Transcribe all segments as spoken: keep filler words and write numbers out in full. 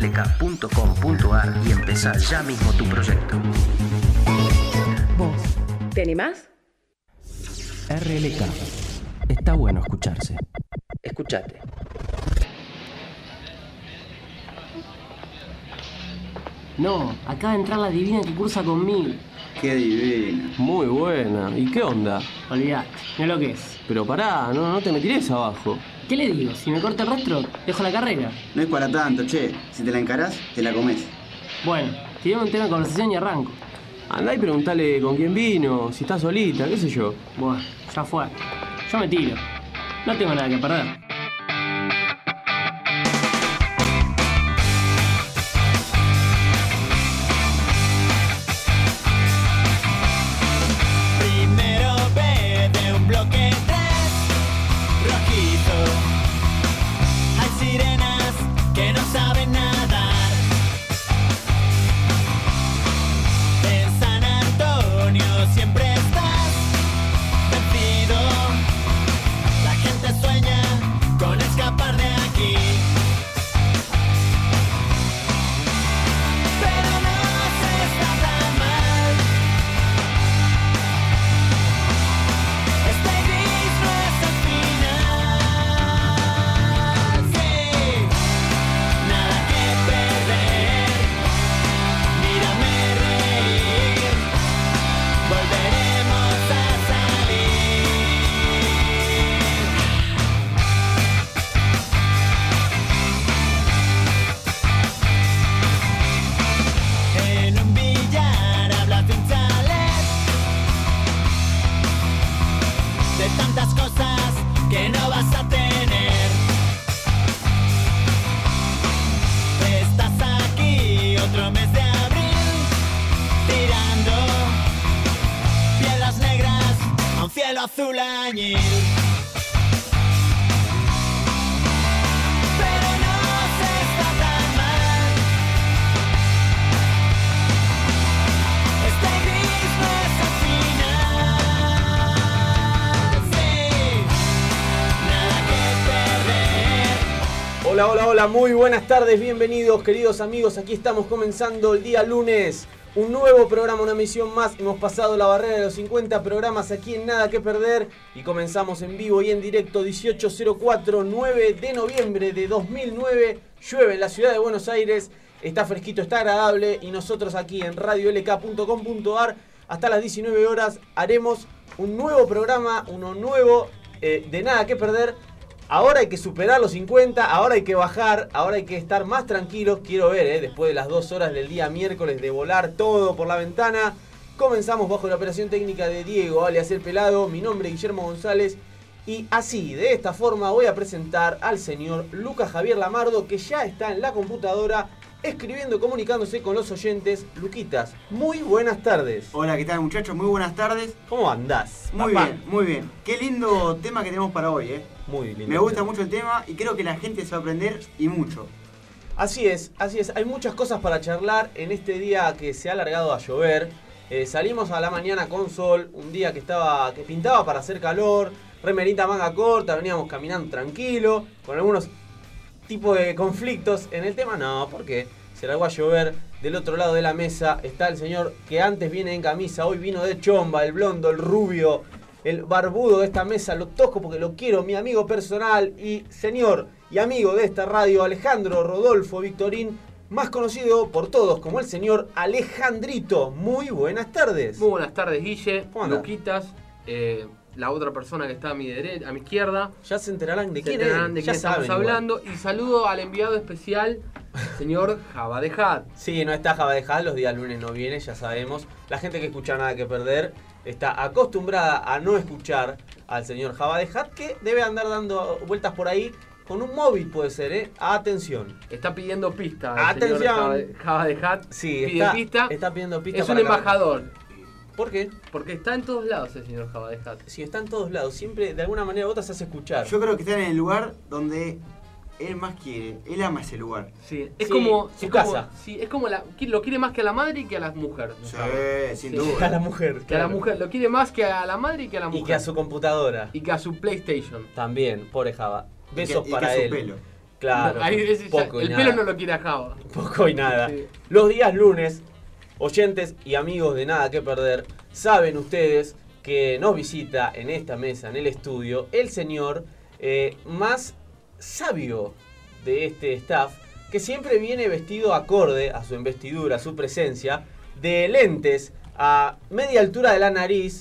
l k punto com punto a r y empezá ya mismo tu proyecto. ¿Vos te animás? R L K. Está bueno escucharse. Escuchate. No, acaba de entrar la divina que cursa conmigo. Qué divina. Muy buena. ¿Y qué onda? Olvidate, mira lo que es. Pero pará, no, no te me tires abajo. ¿Qué le digo? Si me corta el rostro, dejo la carrera. No es para tanto, che. Si te la encarás, te la comés. Bueno, tirame un tema de conversación y arranco. Andá y preguntale con quién vino, si está solita, qué sé yo. Bueno, ya fue. Yo me tiro. No tengo nada que perder. Azul añil. Pero no se está tan mal. Este gris no es el final. Sí, nada que perder. Hola, hola, hola, muy buenas tardes, bienvenidos queridos amigos. Aquí estamos comenzando el día lunes. Un nuevo programa, una emisión más. Hemos pasado la barrera de los cincuenta programas aquí en Nada que Perder y comenzamos en vivo y en directo. Dieciocho cero cuatro, nueve de noviembre de dos mil nueve. Llueve en la ciudad de Buenos Aires. Está fresquito, está agradable. Y nosotros aquí en radio l k punto com punto a r hasta las diecinueve horas haremos un nuevo programa, uno nuevo eh, de Nada que Perder. Ahora hay que superar los cincuenta, ahora hay que bajar, ahora hay que estar más tranquilos. Quiero ver, eh, después de las dos horas del día miércoles de volar todo por la ventana. Comenzamos bajo la operación técnica de Diego, alias El Pelado. Mi nombre es Guillermo González. Y así, de esta forma, voy a presentar al señor Lucas Javier Lamardo, que ya está en la computadora escribiendo, comunicándose con los oyentes. Luquitas, muy buenas tardes. Hola, ¿qué tal, muchachos? Muy buenas tardes. ¿Cómo andás, Muy papá? bien, muy bien. Qué lindo tema que tenemos para hoy, ¿eh? Muy lindo. Me gusta mucho el tema y creo que la gente se va a aprender y mucho. Así es, así es. Hay muchas cosas para charlar en este día que se ha alargado a llover. Eh, salimos a la mañana con sol, un día que estaba que pintaba para hacer calor, remerita manga corta, veníamos caminando tranquilo, con algunos tipos de conflictos en el tema. No, porque se largó a llover. Del otro lado de la mesa está el señor que antes viene en camisa, hoy vino de chomba, el blondo, el rubio, el barbudo de esta mesa. Lo toco porque lo quiero, mi amigo personal y señor y amigo de esta radio, Alejandro Rodolfo Victorín, más conocido por todos como el señor Alejandrito. Muy buenas tardes. Muy buenas tardes, Guille, Luquitas, eh, la otra persona que está a mi derecha, a mi izquierda. Ya se enterarán de se quién enterarán es. de Ya quién estamos saben hablando. Igual. Y saludo al enviado especial, señor Java de Hat. Sí, no está Java de Hat, los días lunes no viene, ya sabemos. La gente que escucha Nada que Perder está acostumbrada a no escuchar al señor Java de Hat, que debe andar dando vueltas por ahí con un móvil, puede ser, ¿eh? Atención. Está pidiendo pista. El Atención. señor Java de, Java de Hat Sí, pide está, pista. está pidiendo pista. Es para un cada- embajador. ¿Por qué? Porque está en todos lados el señor Java de Hat. Si está en todos lados, siempre de alguna manera vos te haces escuchar. Yo creo que están en el lugar donde él más quiere. Él ama ese lugar. Sí, es Sí, como su es casa. Como, sí, es como la, lo quiere más que a la madre y que a la mujer. Sí, sin Sí. duda. A la mujer. Que a la claro. mujer, lo quiere más que a la madre y que a la mujer. Y que a su computadora. Y que a su PlayStation. También, pobre Java. Y Besos que- y para que su él. pelo. Claro, Ahí ese ya- poco y el nada. pelo no lo quiere a Java. Poco y nada. Sí. Los días lunes, oyentes y amigos de Nada que Perder, saben ustedes que nos visita en esta mesa, en el estudio, el señor eh, más sabio de este staff, que siempre viene vestido acorde a su investidura, a su presencia, de lentes a media altura de la nariz,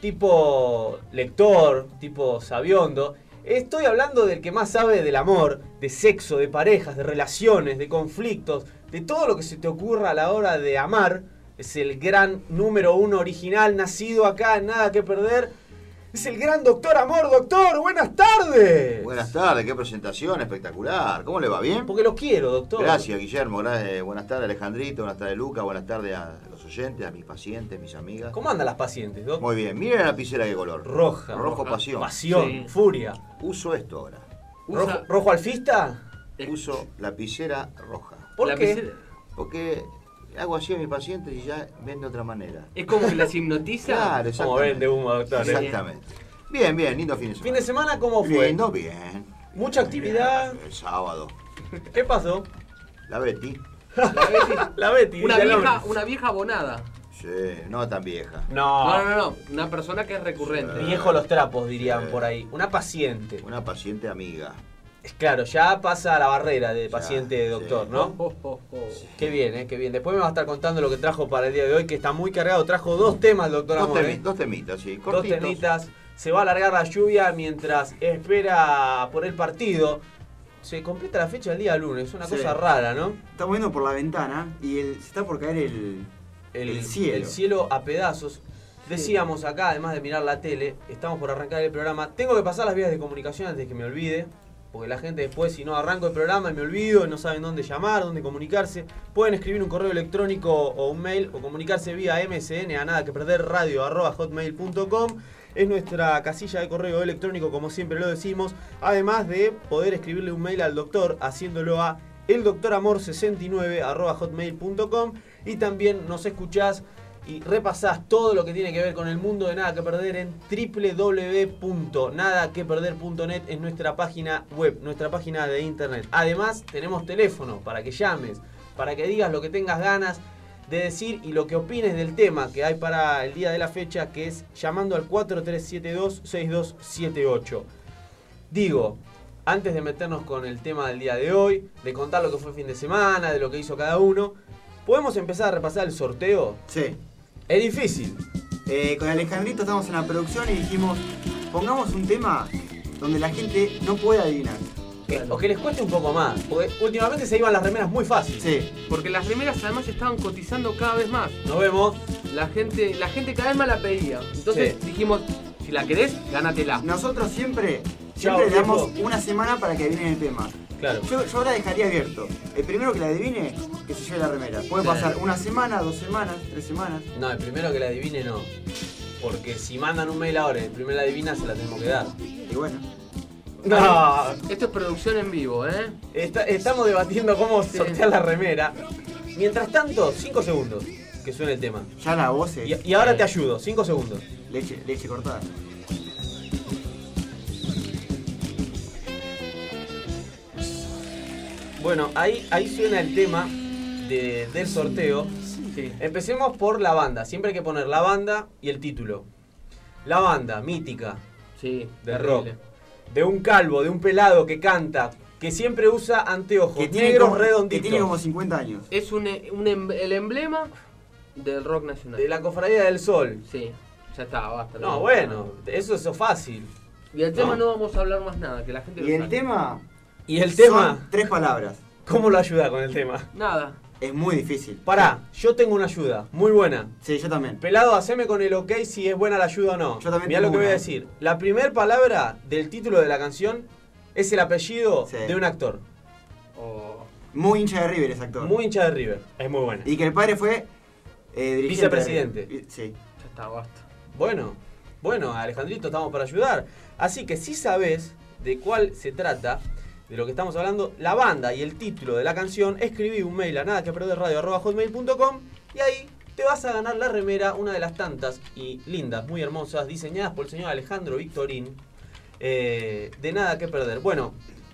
tipo lector, tipo sabiondo. Estoy hablando del que más sabe del amor, de sexo, de parejas, de relaciones, de conflictos, de todo lo que se te ocurra a la hora de amar. Es el gran número uno original, nacido acá en Nada que Perder. Es el gran Doctor Amor. Doctor, buenas tardes. Buenas tardes, qué presentación espectacular. ¿Cómo le va? ¿Bien? Porque lo quiero, doctor. Gracias, Guillermo. Gracias. Buenas tardes, Alejandrito. Buenas tardes, Luca. Buenas tardes a los oyentes, a mis pacientes, mis amigas. ¿Cómo andan las pacientes, doctor? Muy bien. Miren la lapicera qué color. Roja. Rojo pasión. Pasión, Sí. furia. Uso esto ahora. Usa- Rojo, ¿Rojo alfista? Uso lapicera roja. ¿Por la qué? piscina- Porque hago así a mis pacientes y ya ven de otra manera. Es como que las hipnotiza. Claro, Como exactamente. vende humo, doctor. ¿eh? Exactamente. Bien, bien, lindo fin de semana. Fin de semana, ¿cómo fue? Lindo, bien. Mucha actividad. El sábado. ¿Qué pasó? La Betty. La Betty. La Betty. Una dice el vieja, hombre. una vieja abonada. Sí, no tan vieja. No. No, no, no. Una persona que es recurrente. Viejo los trapos, dirían Sí. por ahí. Una paciente. Una paciente amiga. Es claro, ya pasa la barrera de Ya, paciente doctor, sí. ¿no? Oh, oh, oh. Qué bien, eh, qué bien. Después me va a estar contando lo que trajo para el día de hoy, que está muy cargado. Trajo dos temas el doctor Dos, Amor, temi- eh. dos temitas, sí. Dos Cortitos. temitas. Se va a alargar la lluvia mientras espera por el partido. Se completa la fecha el día lunes, una Sí. cosa rara, ¿no? Estamos viendo por la ventana y el- se está por caer el, el cielo. El cielo a pedazos. Decíamos acá, además de mirar la tele, estamos por arrancar el programa. Tengo que pasar las vías de comunicación antes de que me olvide. Porque la gente después, si no arranco el programa y me olvido, y no saben dónde llamar, dónde comunicarse, pueden escribir un correo electrónico o un mail o comunicarse vía M S N a nada que perder radio arroba hotmail punto com. Es nuestra casilla de correo electrónico, como siempre lo decimos. Además de poder escribirle un mail al doctor haciéndolo a eldoctoramor sesenta y nueve arroba hotmail punto com. Y también nos escuchás y repasás todo lo que tiene que ver con el mundo de Nada que Perder en doble u doble u doble u punto nada que perder punto net, es nuestra página web, nuestra página de internet. Además tenemos teléfono para que llames, para que digas lo que tengas ganas de decir y lo que opines del tema que hay para el día de la fecha, que es llamando al cuatro tres siete dos seis dos siete ocho. Digo, antes de meternos con el tema del día de hoy, de contar lo que fue el fin de semana, de lo que hizo cada uno, ¿podemos empezar a repasar el sorteo? Sí. Es difícil. Eh, con Alejandrito estamos en la producción y dijimos, pongamos un tema donde la gente no pueda adivinar. Que- o que les cueste un poco más. Porque últimamente se iban las remeras muy fácil. Sí. Porque las remeras además estaban cotizando cada vez más. Nos vemos. La gente, la gente cada vez más la pedía. Entonces Sí. dijimos, si la querés, gánatela. Nosotros siempre, Chao, siempre le damos viejo. una semana para que adivinen el tema. Claro. Yo, yo ahora dejaría abierto. El primero que la adivine, que se lleve la remera. Puede Sí. pasar una semana, dos semanas, tres semanas. No, el primero que la adivine no. Porque si mandan un mail ahora y el primero la adivina, se la tenemos que dar. Y bueno. No. Esto es producción en vivo, ¿eh? Está- estamos debatiendo cómo sortear la remera. Mientras tanto, cinco segundos que suene el tema. Ya la voz es Y, y ahora te ayudo, cinco segundos. leche, leche cortada. Bueno, ahí, ahí suena el tema de- del sorteo. Sí. Empecemos por la banda. Siempre hay que poner la banda y el título. La banda, mítica, Sí, de terrible. rock. De un calvo, de un pelado que canta, que siempre usa anteojos Que tiene, negros como, que redonditos. tiene como cincuenta años. Es un, un em- el emblema del rock nacional. De la Cofradía del Sol. Sí, ya está, basta. No, bueno, eso es fácil. Y el tema No. no vamos a hablar más nada, que la gente lo Y el sabe. tema. Y el tema, Son tres palabras. ¿cómo lo ayuda con el tema? Nada. Es muy difícil. Pará, yo tengo una ayuda, muy buena. Sí, yo también. Pelado, haceme con el ok si es buena la ayuda o no. Yo también Mirá tengo lo que voy a una. decir. La primera palabra del título de la canción es el apellido Sí. de un actor. Oh. Muy hincha de River ese actor. Muy hincha de River. Es muy buena. Y que el padre fue eh, dirigente Vicepresidente. de River. Y- Sí. Ya está, basta. Bueno, bueno, Alejandrito, estamos para ayudar. Así que si sabes de cuál se trata, de lo que estamos hablando, la banda y el título de la canción, escribí un mail a nada que perder radio arroba hotmail punto com y ahí te vas a ganar la remera, una de las tantas y lindas, muy hermosas, diseñadas por el señor Alejandro Victorín, eh, de Nada que Perder. Bueno,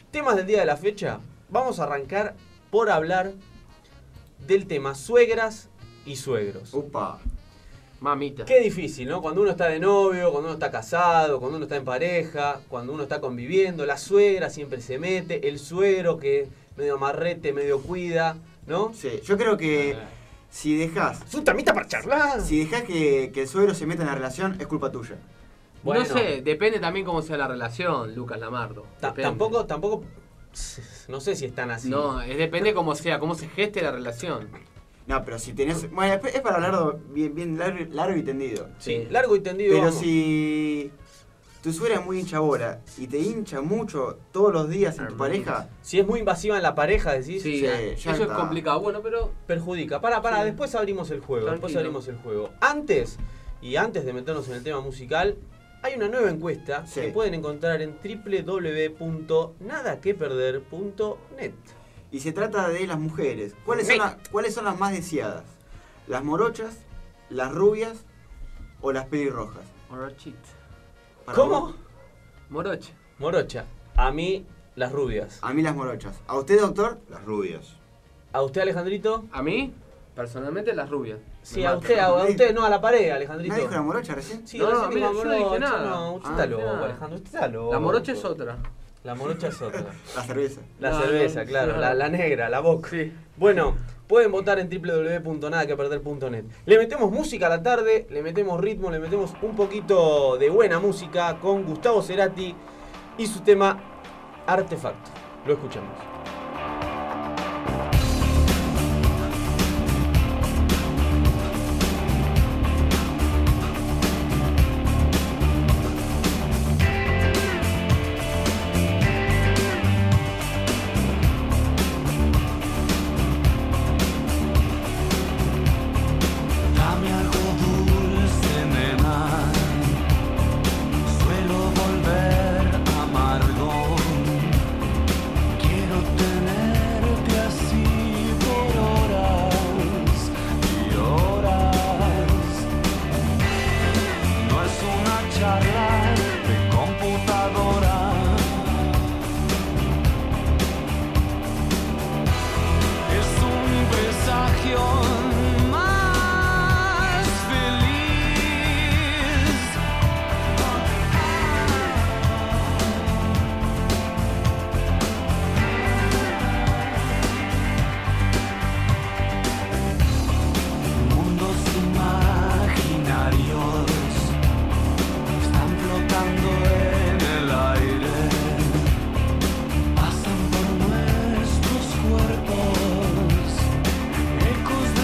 Temas del día de la fecha. Vamos a arrancar por hablar del tema suegras y suegros. Upa. Mamita. Qué difícil, ¿no? Cuando uno está de novio, cuando uno está casado, cuando uno está en pareja, cuando uno está conviviendo, la suegra siempre se mete, el suegro que medio amarrete, medio cuida, ¿no? Sí, yo creo que si dejás, Es un tamita para charlar. si dejás que, que el suegro se meta en la relación, es culpa tuya. Bueno. No sé, depende también cómo sea la relación, Lucas Lamardo. Ta- Depende. tampoco, tampoco, no sé si están así. No, es depende cómo sea, cómo se geste la relación. No, pero si tenés... Bueno, es para hablar bien, bien largo, largo y tendido. Sí, largo y tendido. Pero vamos. si tu suegra es muy hincha bola y te hincha mucho todos los días en tu pareja, Si es muy invasiva en la pareja, decís, Sí, Sí, eso ya es está. complicado. Bueno, pero perjudica. Para, para, Sí. después abrimos el juego. Después Tranquilo. abrimos el juego. Antes, y antes de meternos en el tema musical, hay una nueva encuesta Sí. que pueden encontrar en doble u doble u doble u punto nada que perder punto net. y se trata de las mujeres, ¿cuáles son, Sí. las, ¿cuáles son las más deseadas? ¿Las morochas, las rubias o las pelirrojas? Morochit. Para ¿Cómo? vos. Morocha. Morocha. A mí, las rubias. A mí las morochas. ¿A usted, doctor? Las rubias. ¿A usted, Alejandrito? A mí, personalmente, las rubias. Sí, Me a mata. usted, a, a usted, no, a la pared, Alejandrito. ¿Nadie dijo la morocha recién? Sí, No, recién mira, dijo yo no dije morocha, nada. No, usted Ah, está loco, nada. Alejandro, usted está loco. La morocha es otra. La morocha es otra. La cerveza. La No, cerveza, no, claro, no. la, la negra, la boca. Sí. Bueno, pueden votar en doble u doble u doble u punto nada que perder punto net. Le metemos música a la tarde, le metemos ritmo, le metemos un poquito de buena música con Gustavo Cerati y su tema Artefacto. Lo escuchamos. Dame algo dulce, nena. Suelo volver amargo. Quiero tenerte así por horas y horas. No es una charla de computadora. Es un presagio más feliz. Mundos imaginarios están flotando en el aire. Pasan por nuestros cuerpos, ecos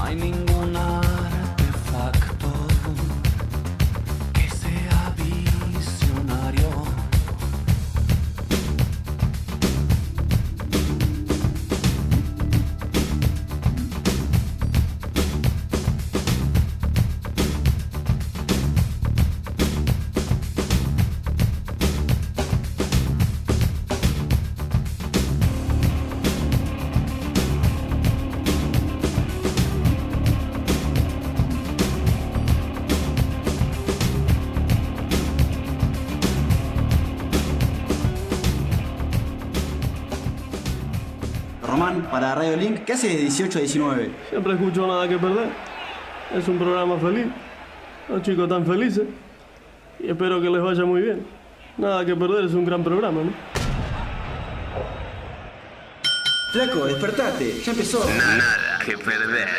hay ningún artefacto que sea visionario. Román, para Radio Link, ¿qué hace de dieciocho a diecinueve? Siempre escucho Nada que Perder. Es un programa feliz. Los chicos están felices. Y espero que les vaya muy bien. Nada que Perder es un gran programa, ¿no? Flaco, despertate, ya empezó. Nada que perder.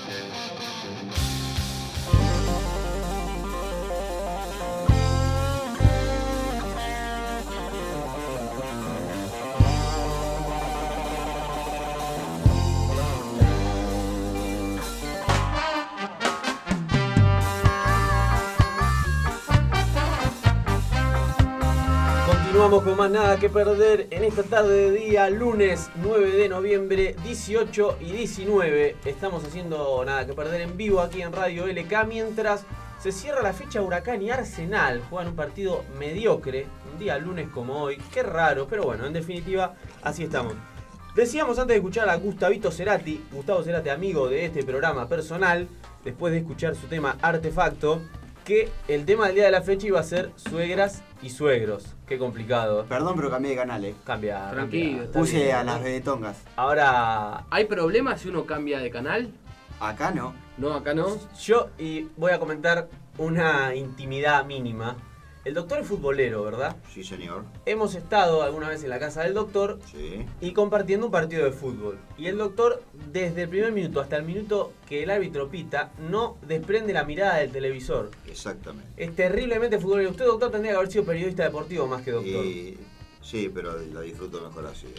Continuamos con más Nada que Perder en esta tarde de día, lunes nueve de noviembre, dieciocho y diecinueve. Estamos haciendo Nada que Perder en vivo aquí en Radio L K mientras se cierra la fecha. Huracán y Arsenal juegan un partido mediocre, un día lunes como hoy. Qué raro, pero bueno, en definitiva, así estamos. Decíamos antes de escuchar a Gustavito Cerati, Gustavo Cerati, amigo de este programa personal, después de escuchar su tema Artefacto, que el tema del día de la fecha iba a ser suegras y suegros. Qué complicado. Perdón, pero cambié de canal, eh. Cambia. Tranquilo. cambia. Puse bien, a ¿no? las redetongas. Ahora, ¿Hay problemas si uno cambia de canal? Acá no. No, acá no. yo y voy a comentar una intimidad mínima. El doctor es futbolero, ¿verdad? Sí, señor. Hemos estado alguna vez en la casa del doctor Sí. y compartiendo un partido de fútbol. Y el doctor, desde el primer minuto hasta el minuto que el árbitro pita, no desprende la mirada del televisor. Exactamente. Es terriblemente futbolero. Usted, doctor, tendría que haber sido periodista deportivo más que doctor. Y, sí, pero lo disfruto mejor así.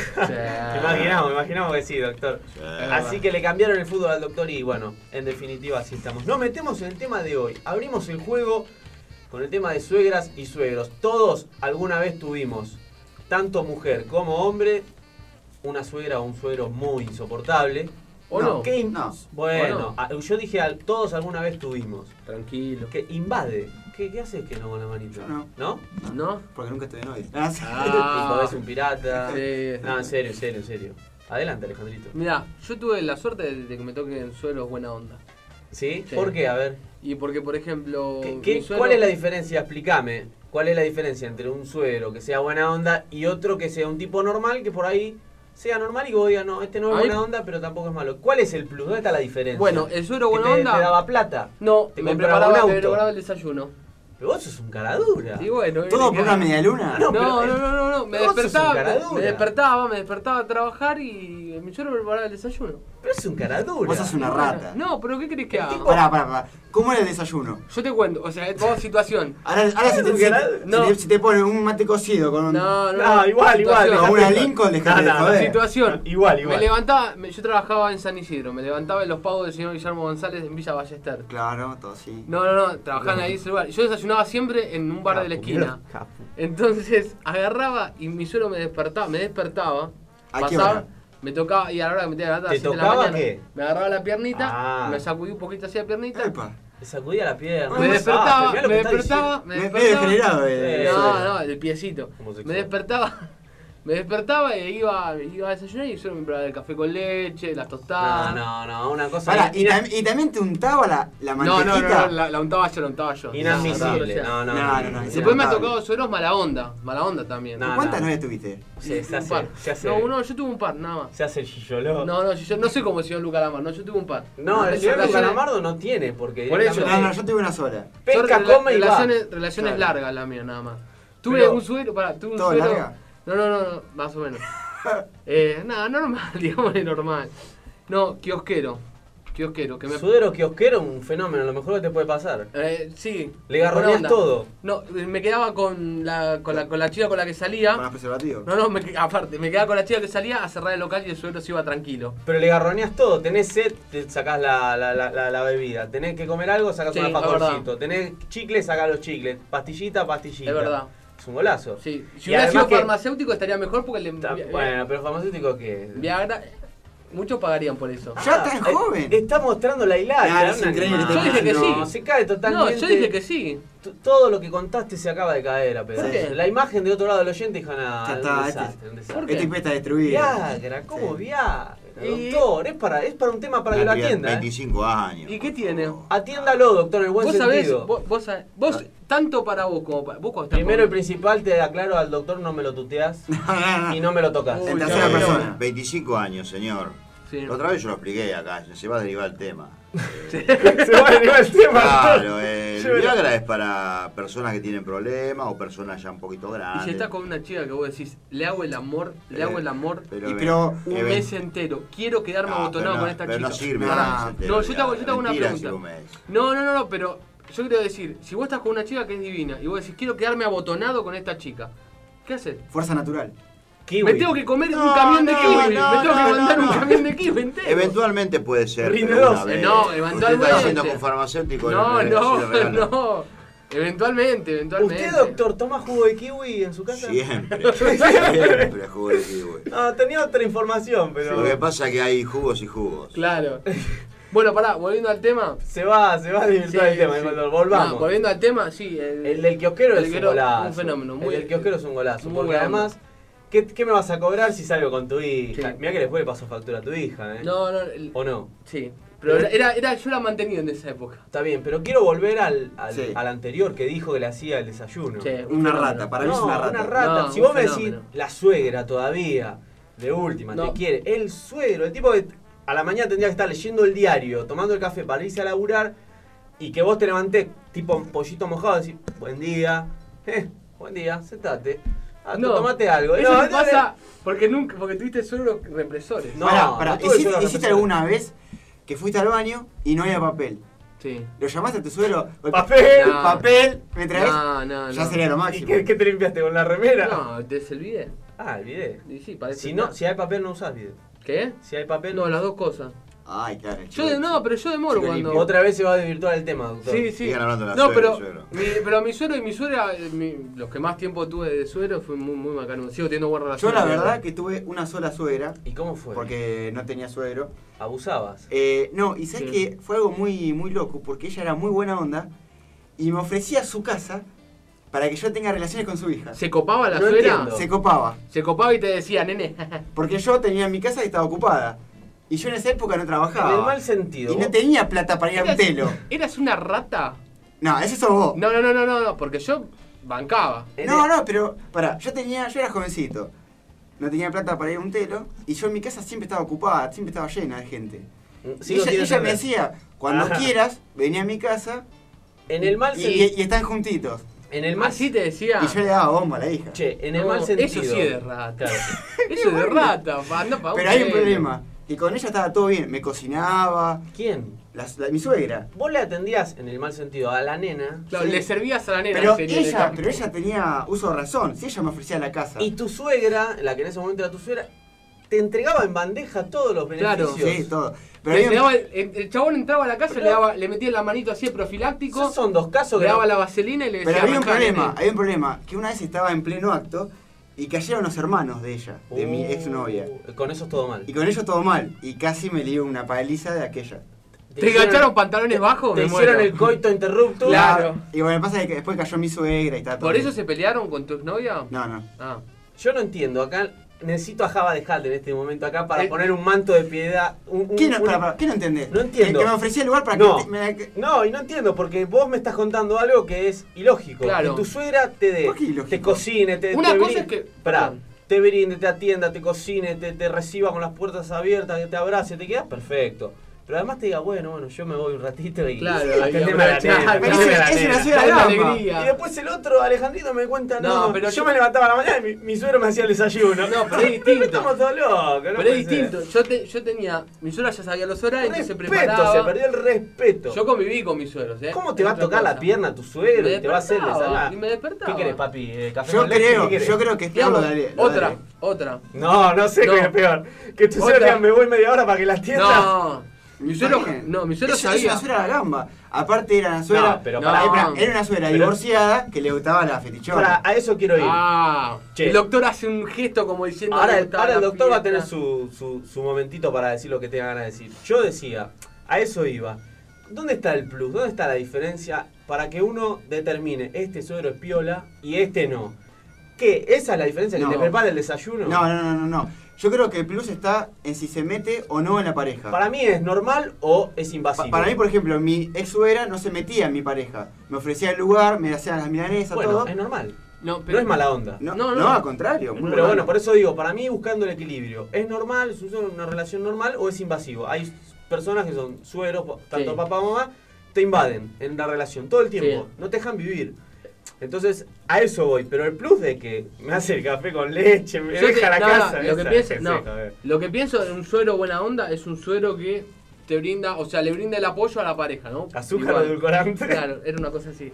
Imaginamos, imaginamos que sí, doctor. Sí. Así que le cambiaron el fútbol al doctor y bueno, en definitiva así estamos. Nos metemos en el tema de hoy. Abrimos el juego con el tema de suegras y suegros. Todos alguna vez tuvimos, tanto mujer como hombre, una suegra o un suegro muy insoportable. ¿O no? ¿Qué in- No. Bueno, ¿O no? yo dije al- todos alguna vez tuvimos. Tranquilo. Que invade. ¿Qué, qué haces que no con la manito? Yo no. ¿No? ¿No? Porque nunca estuve de novio. Ah, sí. Ah. Tipo, es un pirata. Sí. No, en serio, en serio, en serio. Adelante, Alejandrito. Mirá, yo tuve la suerte de, de que me toquen suegros buena onda. ¿Sí? Sí. ¿Por qué? A ver. Y porque, por ejemplo, ¿Qué- mi qué- suegro- ¿Cuál es la diferencia? Explícame. ¿Cuál es la diferencia entre un suegro que sea buena onda y otro que sea un tipo normal que por ahí sea normal y vos digas, no, este no es Ay. buena onda, pero tampoco es malo? ¿Cuál es el plus? ¿Dónde está la diferencia? Bueno, el suegro ¿Que buena te, onda. te daba plata? No, te me compraba preparaba, un me auto. preparaba el desayuno. Pero vos sos un cara dura. Y bueno, ¿Todo ¿qué? por una media luna? No, No, pero- no, no, no, no, me pero vos sos un despertaba, cara me, dura. me despertaba, me despertaba a trabajar y mi suegro me preparaba el desayuno. Pero es un cara dura. Vos sos una rata. No, pero ¿qué querés que haga? Pará, pará, pará. ¿Cómo era el desayuno? Yo te cuento, o sea, vamos a situación. Ahora, ahora si, te, si, te, No. si, te, si te ponen un mate cocido con un... No, no, No, igual, igual. situación. Con una Lincoln, dejate de joder. Situación. Igual, igual. Me levantaba, me- yo trabajaba en San Isidro, me levantaba en los pagos del señor Guillermo González en Villa Ballester. Claro, todo así. No, no, no, trabajaban ahí en ese lugar. Yo desayunaba siempre en un bar de la esquina. Capo. Entonces agarraba y mi suegro me despertaba, me despertaba, ¿A qué pasaba, hora? me tocaba, y a la hora que me tenía que levantar a ¿Te las siete de la tocaba mañana, qué? me agarraba la piernita, Ah. me sacudí un poquito así la piernita, Epa. Te sacudía la pierna. me Ah, despertaba, mirá lo me que está despertaba, me Me- medio despertaba. degenerado, eh. Eh, No, no, el piecito. Homosexual. Me despertaba, me despertaba y iba, iba a desayunar y solo me preparaba el café con leche, las No, tostadas. no, no, una cosa Pará, y, ina- tam- y también te untaba la, la No, no, no, mantequita. no, la, la untaba yo, la untaba yo. inadmisible. O sea, No, no, No, no, no, Después me ha Inadmisible. tocado suegros mala onda, mala onda también. No, ¿Cuántas no. novias tuviste? Se, se un par. hace, se hace, No, no, yo tuve un par, nada más. se hace el gigoló. No, no, yo no sé cómo el señor Luca Lamar, no, yo tuve un par. No, el Esas señor relaciones- Calamardo no tiene, porque Por eso, directamente No, no, yo tuve una sola. pesca, Son rela- come y va. relaciones, relaciones Claro. largas la mía, nada más. Tuve Pero- un suegro, pará, tuve un ¿Todo suegro. larga? No, no, no, no, más o menos. eh, nada, normal, digamos normal. No, kiosquero. Kiosquero, que me... Sudero kiosquero, un fenómeno, lo mejor que te puede pasar. Eh, sí. Le garroneás todo. No, me quedaba con la, con la con la chica con la que salía. Con los preservativos. No, no, me, aparte, me quedaba con la chica que salía a cerrar el local y el suegro se iba tranquilo. Pero le garroneás todo, tenés sed, te sacás la, la, la, la, la bebida. Tenés que comer algo, sacás Sí, un es alfajorcito. Tenés chicle, sacás los chicles. Pastillita, pastillita. Es verdad. Es un golazo. Sí. Si Y hubiera sido además que- farmacéutico estaría mejor porque le... Ta- Bueno, pero farmacéutico que... Viagra... Muchos pagarían por eso. Ya tan Eh, joven. Está mostrando la hilacha. Claro, es un increíble. animal. Yo dije que sí. No, se cae No, totalmente. yo dije que sí. T- Todo lo que contaste se acaba de caer a pedazos. qué? La imagen de otro lado del oyente dijo nada. Ya un está, desastre, este- un desastre. ¿Por qué? Este está destruido. Viagra, ¿cómo Sí. Viagra? Y- Doctor, es para, es para un tema para que lo atienda. ¿eh? veinticinco años. ¿Y qué tiene? Atiéndalo, doctor, en el buen Vos sabés, sentido. vos, vos, sabés- vos tanto para vos como para vos cuando estás Primero y con- principal te aclaro al doctor, no me lo tuteás No, no, no. y no me lo tocas. Uy, En ya tercera veo. persona. veinticinco años, señor. Sí. La otra vez yo lo expliqué acá, se va a derivar el tema. Se va a derivar el tema. Claro, eh, el Llévelo. Viagra es para personas que tienen problemas o personas ya un poquito Y grandes. si estás con una chica que vos decís, le hago el amor, le Eh, hago el amor Pero, Y pero- un even- mes entero, quiero quedarme No, abotonado pero con no, esta pero chica. no sirve. No, un mes no, entero, yo te hago, yo te hago una Mentira, pregunta. sirve un mes. No, no, no, no, pero yo quiero decir, si vos estás con una chica que es divina y vos decís, quiero quedarme abotonado con esta chica, ¿qué haces? Fuerza natural. Kiwi. Me tengo que comer No, un camión de no, kiwi, no, me tengo que no, mandar no, un no. camión de kiwi entero. Eventualmente puede ser. Rinde pero dos. una vez. No, Usted eventualmente. está haciendo con farmacéutico. No, el- no, el regalo. no. Eventualmente, eventualmente. ¿Usted, doctor, toma jugo de kiwi en su casa? Siempre. Siempre jugo de kiwi. No, tenía otra información, pero... Lo que pasa es que hay jugos y jugos. Claro. Bueno, pará, volviendo al tema. Se va, se va a divirtuar Sí, el tema, sí. cuando volvamos. No, volviendo al tema, sí. El, El del kiosquero el es un kiosquero, golazo. un fenómeno, muy- el del kiosquero es un golazo. muy Porque buena además, ¿qué, ¿qué me vas a cobrar si salgo con tu hija? Sí. Mirá que después le paso factura a tu hija, ¿eh? No, no, el- ¿O no? sí. Pero era, era, era- yo la he mantenido en esa época. Está bien, pero quiero volver al, al, Sí. al anterior que dijo que le hacía el desayuno. Sí, un Una fenómeno. rata, para mí no, es una rata. Si No, vos un me decís, fenómeno. la suegra todavía, de última, No. te quiere. El suegro, el tipo que a la mañana tendría que estar leyendo el diario, tomando el café para irse a laburar, y que vos te levantés tipo un pollito mojado y decís, buen día, eh, buen día, sentate. Ah, No, tomate algo. Eso No, te no, pasa porque nunca, porque tuviste solo represores. No, Pará, pará. no tuve ¿Hiciste, suegro hiciste profesor. alguna vez que fuiste al baño y no había papel? Sí. ¿Lo llamaste a tu suegro? ¡Papel! No. ¿Papel? ¿Me traes? No, no, Ya no. sería lo ¿Y máximo. qué, qué te limpiaste con la remera? No, te olvidé. Ah, olvidé. Y sí, parece. Si no, si hay papel no usás video. ¿Qué? Si hay papel No, las dos cosas. Ay, claro. Yo de, no, pero yo demoro Chico cuando. limpio. Otra vez se va a desvirtuar el tema, doctor. Sí, sí. Sigan hablando de la No, suegra, pero suegro. mi, pero mi suegro y mi suegra, eh, mi- los que más tiempo tuve de suegro fue muy, muy bacano. Sigo teniendo buena Yo relación. la verdad que tuve una sola suegra, ¿Y cómo fue? porque no tenía suegro. Abusabas. Eh, no, y sabes Sí. que fue algo muy, muy loco, porque ella era muy buena onda y me ofrecía su casa para que yo tenga relaciones con su hija. ¿Se copaba la No suegra? entiendo. Se copaba, Se copaba y te decía, nene. porque yo tenía mi casa y estaba ocupada. Y yo en esa época no trabajaba. En el mal sentido. Y no vos- tenía plata para ir a un ¿Eras, telo. ¿Eras una rata? No, ese sos vos. No, no, no, no, no, no, porque yo bancaba. en No, el- no, pero, pará, yo tenía, yo era jovencito. No tenía plata para ir a un telo y yo en mi casa siempre estaba ocupada, siempre estaba llena de gente. Y Sigo ella, sin ella me entender. decía, cuando Ajá. quieras, vení a mi casa En el mal y, sentido. y- y están juntitos. En el mal Así te decía. Y yo le daba bomba a la hija. Che, en el No, mal sentido. Eso sí es de rata. Claro. Eso es de rata. pa, anda pa' Pero hay un telo. problema, que con ella estaba todo bien, me cocinaba, ¿Quién? la- la- mi suegra. Vos le atendías, en el mal sentido, a la nena. Claro, Sí. le servías a la nena. Pero sería el ella, ejemplo. pero ella tenía uso de razón, si ella me ofrecía la casa. Y tu suegra, la que en ese momento era tu suegra, te entregaba en bandeja todos los Claro. beneficios. Sí, todo. Pero Le- había le un- daba el, el- el chabón entraba a la casa, Pero- le, daba, le metía la manito así profiláctico, Esos son dos casos le que daba no- la vaselina y le decía. pero había un "Bancá, problema, nene". había un problema, que una vez estaba en pleno acto y cayeron los hermanos de ella, de mi Uh, exnovia. Con eso es todo mal. Y con ellos todo mal, y casi me dio una paliza de aquella. ¿Te engancharon pantalones bajos? Te Me hicieron muero. el coito interruptus. Claro. Y bueno, pasa que después cayó mi suegra y estaba todo ¿Por eso bien. se pelearon con tu exnovia? No, no. Ah. Yo no entiendo, acá necesito a Java de Halde en este momento acá para El- poner un manto de piedad. Un, un- ¿Qué no, un- para, para, ¿qué no entendés? No entiendo. Que, que me ofrecía el lugar para No. que... te- me- que- No, y no entiendo, porque vos me estás contando algo que es ilógico. Claro. Que tu suegra te dé, ¿Por qué ilógico? te cocine, te, Una te cosa brin- es que- Pará, perdón. te brinde, te atienda, te cocine, te, te reciba con las puertas abiertas, que te abrace, te quedas perfecto. Pero además te diga, bueno, bueno, yo me voy un ratito y Claro, atendeme a la aprovechá, nena, pero atendeme a la es una nena. ciudad de Dale gamba. alegría. Y después el otro, Alejandrito, me cuenta, no, No, pero yo, yo- me levantaba a la mañana y mi, mi suegro me hacía el desayuno. No, pero es distinto. Estamos todos locos, no Pero puede es ser. distinto. Yo, te, yo tenía. Mi suegra ya sabía los horarios, entonces se Respeto, preparaba. se perdió el respeto. Yo conviví con mis suegros, ¿eh? ¿Cómo te va a Es otra tocar la cosa. pierna tu suegro Me y te va a hacer el despertaba, desayuno? y me despertaba. ¿Qué querés, papi? Eh, ¿Café Yo con leche? creo, ¿Qué querés? yo creo que es peor Digamos, lo de lo otra, de- otra. No, no sé No. qué es peor. Que tu suegro Otra. diga, me voy media hora para que la atienda. No. Mi suegro, Está bien. no, mi suegro Es- Es sabía. una suegra de la gamba. Aparte era una suegra. No, pero No. pará, era, era una suegra Pero- divorciada que le gustaba la fetichona. pará, a eso quiero ir. Ah, Che. el doctor hace un gesto como diciendo. Ahora, que el, estaba ahora el la doctor va a fiesta. tener su, su, su momentito para decir lo que tenga ganas de decir. Yo decía, a eso iba. ¿Dónde está el plus? ¿Dónde está la diferencia para que uno determine este suegro es piola y este no? ¿Qué? ¿Esa es la diferencia? ¿Que No. te prepara el desayuno? No, no, no, no, no. Yo creo que el plus está en si se mete o no en la pareja. Para mí es normal o es Pa- invasivo. para mí, por ejemplo, mi ex suegra no se metía en mi pareja. Me ofrecía el lugar, me hacía las milanesas, bueno, todo. es normal. No, No pero es mala onda. No, No, no, no. al contrario. muy Pero normal. bueno, por eso digo, para mí buscando el equilibrio, ¿es normal, es una relación normal o es invasivo? Hay personas que son sueros, tanto Sí. papá como mamá, te invaden en la relación todo el tiempo, Sí. no te dejan vivir. Entonces, a eso voy, pero el plus de que me hace el café con leche, me Yo deja te- la no, casa. lo que esa- pienso, ese, no, joder. lo que pienso de un suero buena onda es un suero que te brinda, o sea, le brinda el apoyo a la pareja, ¿no? Azúcar Igual. edulcorante. Claro, era una cosa así.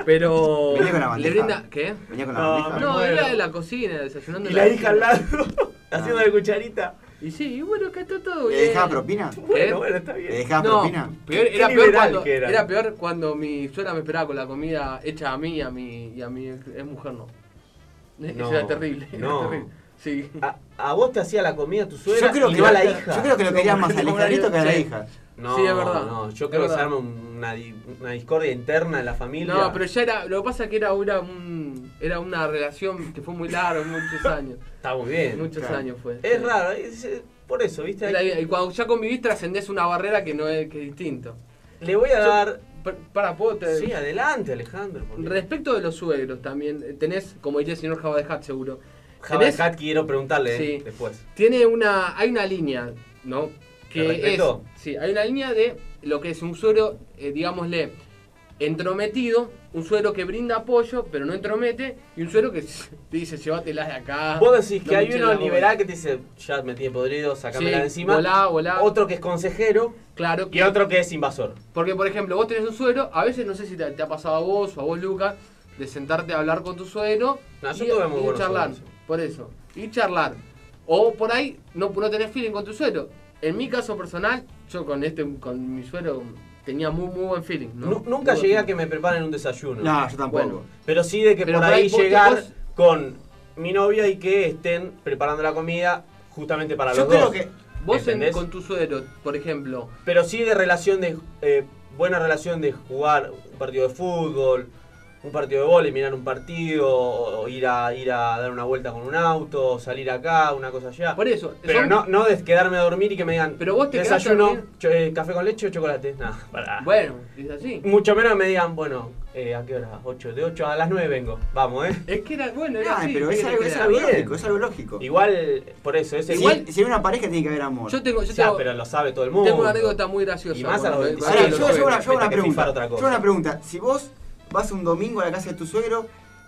Pero Venía con la le bandeja. brinda, ¿qué? Venía con la No, bandeja. me No, muero. era de la cocina, desayunando. Y en la hija al cocina. lado, haciendo de cucharita. Y sí, y bueno, que está todo ¿Le bien. dejaba propina? Bueno, bueno, está ¿Le bien. dejaba No, propina? peor, Qué era, peor liberal cuando, que era. era peor cuando mi suegra me esperaba con la comida hecha a mí y a mi, y a mi ex mujer no. Eso No, era terrible. era no. terrible. Sí. ¿A, a vos te hacía la comida tu suegra Yo creo y que no a la lo- hija? Yo creo que lo quería más a Alejandrito que a la Sí. hija. No, Sí, es verdad. no, yo Es creo que se verdad. arma una, di- una discordia interna en la familia. No, pero ya era. Lo que pasa es que era una, un, era una relación que fue muy larga, muchos años. Está muy bien. Muchos claro. años fue. Es Sí. raro, es- es- por eso, ¿viste? Es la vida. Y cuando ya convivís trascendés una barrera que no es, que es distinto. Le voy a Yo- dar... Pa- Para, ¿puedo te- Sí, adelante, Alejandro. porque- Respecto de los suegros también, eh, tenés, como diría el señor Java de Hat seguro. Java de tenés- Hat quiero preguntarle Sí. eh, después. Tiene una. Hay una línea, ¿no? Que ¿De respeto? es. Sí, hay una línea de lo que es un suegro, eh, digámosle, entrometido, un suegro que brinda apoyo, pero no entromete, y un suegro que te dice, llévatelas de acá. Vos decís que no me hay eches uno la bola". liberal que te dice, ya me tiene podrido, sacámela Sí, de encima. volá, volá. Otro que es consejero Claro y otro que es invasor. Porque, por ejemplo, vos tenés un suegro, a veces no sé si te, te ha pasado a vos o a vos, Lucas, de sentarte a hablar con tu suegro No, yo y, tuve muy y buenos charlar. suegros. Por eso. Y charlar. O por ahí no, no tenés feeling con tu suegro. En mi caso personal, yo con este con mi suegro tenía muy, muy buen feeling. ¿no? Nu- Nunca Muy llegué buen a que me preparen un desayuno. No, yo tampoco. Bueno. Pero sí de que Pero por por ahí ahí vos te- llegar vos- con mi novia y que estén preparando la comida justamente para Yo los creo dos. que Vos en- ¿Entendés? con tu suegro, por ejemplo, Pero sí de relación de... eh, buena relación de jugar un partido de fútbol, un partido de vóley, mirar un partido, o ir a ir a dar una vuelta con un auto, salir acá, una cosa allá. por eso. Pero son- no, no de quedarme a dormir y que me digan, Pero vos te quedás desayuno, a dormir. cho- eh, café con leche o chocolate. No, pará. Bueno, es así. Mucho menos me digan, bueno, eh, ¿a qué hora? ocho, de ocho a las nueve vengo. Vamos, ¿eh? Es que era, bueno, era Ah, así. pero ¿qué es querés algo, que es te algo haga? bien. lógico, es algo lógico. Igual, por eso, ese Igual- Si, si hay una pareja tiene que haber amor. Yo tengo, yo Ya, tengo, pero lo sabe todo el mundo. tengo una anécdota muy graciosa. Y más a los con- veinticinco. con- Ahora, Sí, yo, lo yo sé, una, me yo una tenés que fifar pregunta. otra cosa. Yo una pregunta. Si vos vas un domingo a la casa de tu suegro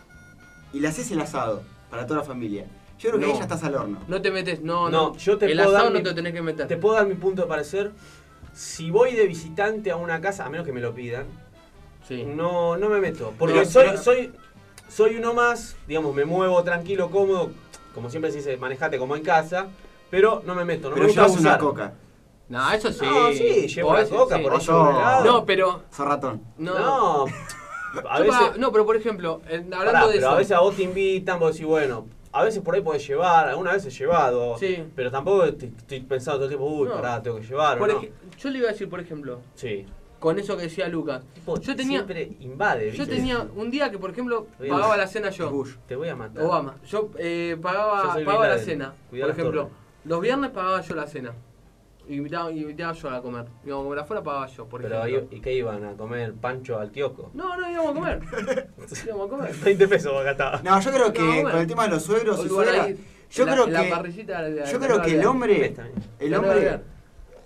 y le haces el asado para toda la familia, yo creo que No. ahí ya estás al horno. No te metes, no, No, no. yo te El puedo asado dar no mi- te tenés que meter. Te puedo dar mi punto de parecer. Si voy de visitante a una casa, a menos que me lo pidan, Sí. no, no me meto. Porque Pero- soy, pero- soy, soy uno más, digamos, me muevo tranquilo, cómodo, como siempre se dice, manejate como en casa, pero no me meto, no Pero me gusta llevas una abusar. coca. No, eso sí. No, sí, llevo O a la veces coca, sí. por ahí Oso. llevo un helado. No, pero. Sos ratón. No. No, a Yo veces, pa- no, pero por ejemplo, en- hablando pará, de pero eso. a veces a vos te invitan, vos decís, bueno, a veces por ahí podés llevar, algunas veces he llevado, Sí. pero tampoco te- estoy pensando todo el tiempo, uy, No. pará, tengo que llevar, por ¿o no? ej- Yo le iba a decir, por ejemplo, Sí. con eso que decía Lucas. Tipo, Yo tenía. siempre invade, Yo ¿viste? tenía un día que, por ejemplo, Te voy a pagaba matar. la cena yo. Bush. Te voy a matar. Obama. Yo eh, Yo pagaba, soy pagaba Bin la Laden. cena. Cuidá Por las ejemplo, torres. los viernes pagaba yo la cena. Y invitaba, invitaba yo a comer. Íbamos a comer afuera, pagaba yo, por Pero, ejemplo. ¿y qué iban a comer? ¿Pancho al kiosco? No, no, íbamos a comer. íbamos a comer. veinte pesos acá estaba. No, yo creo que No, bueno. con el tema de los suegros Un y lugar suegras, ahí, yo en la- creo en la que parrillita de- de- yo de- creo de- que el de- hombre, Está bien. el de- hombre, de-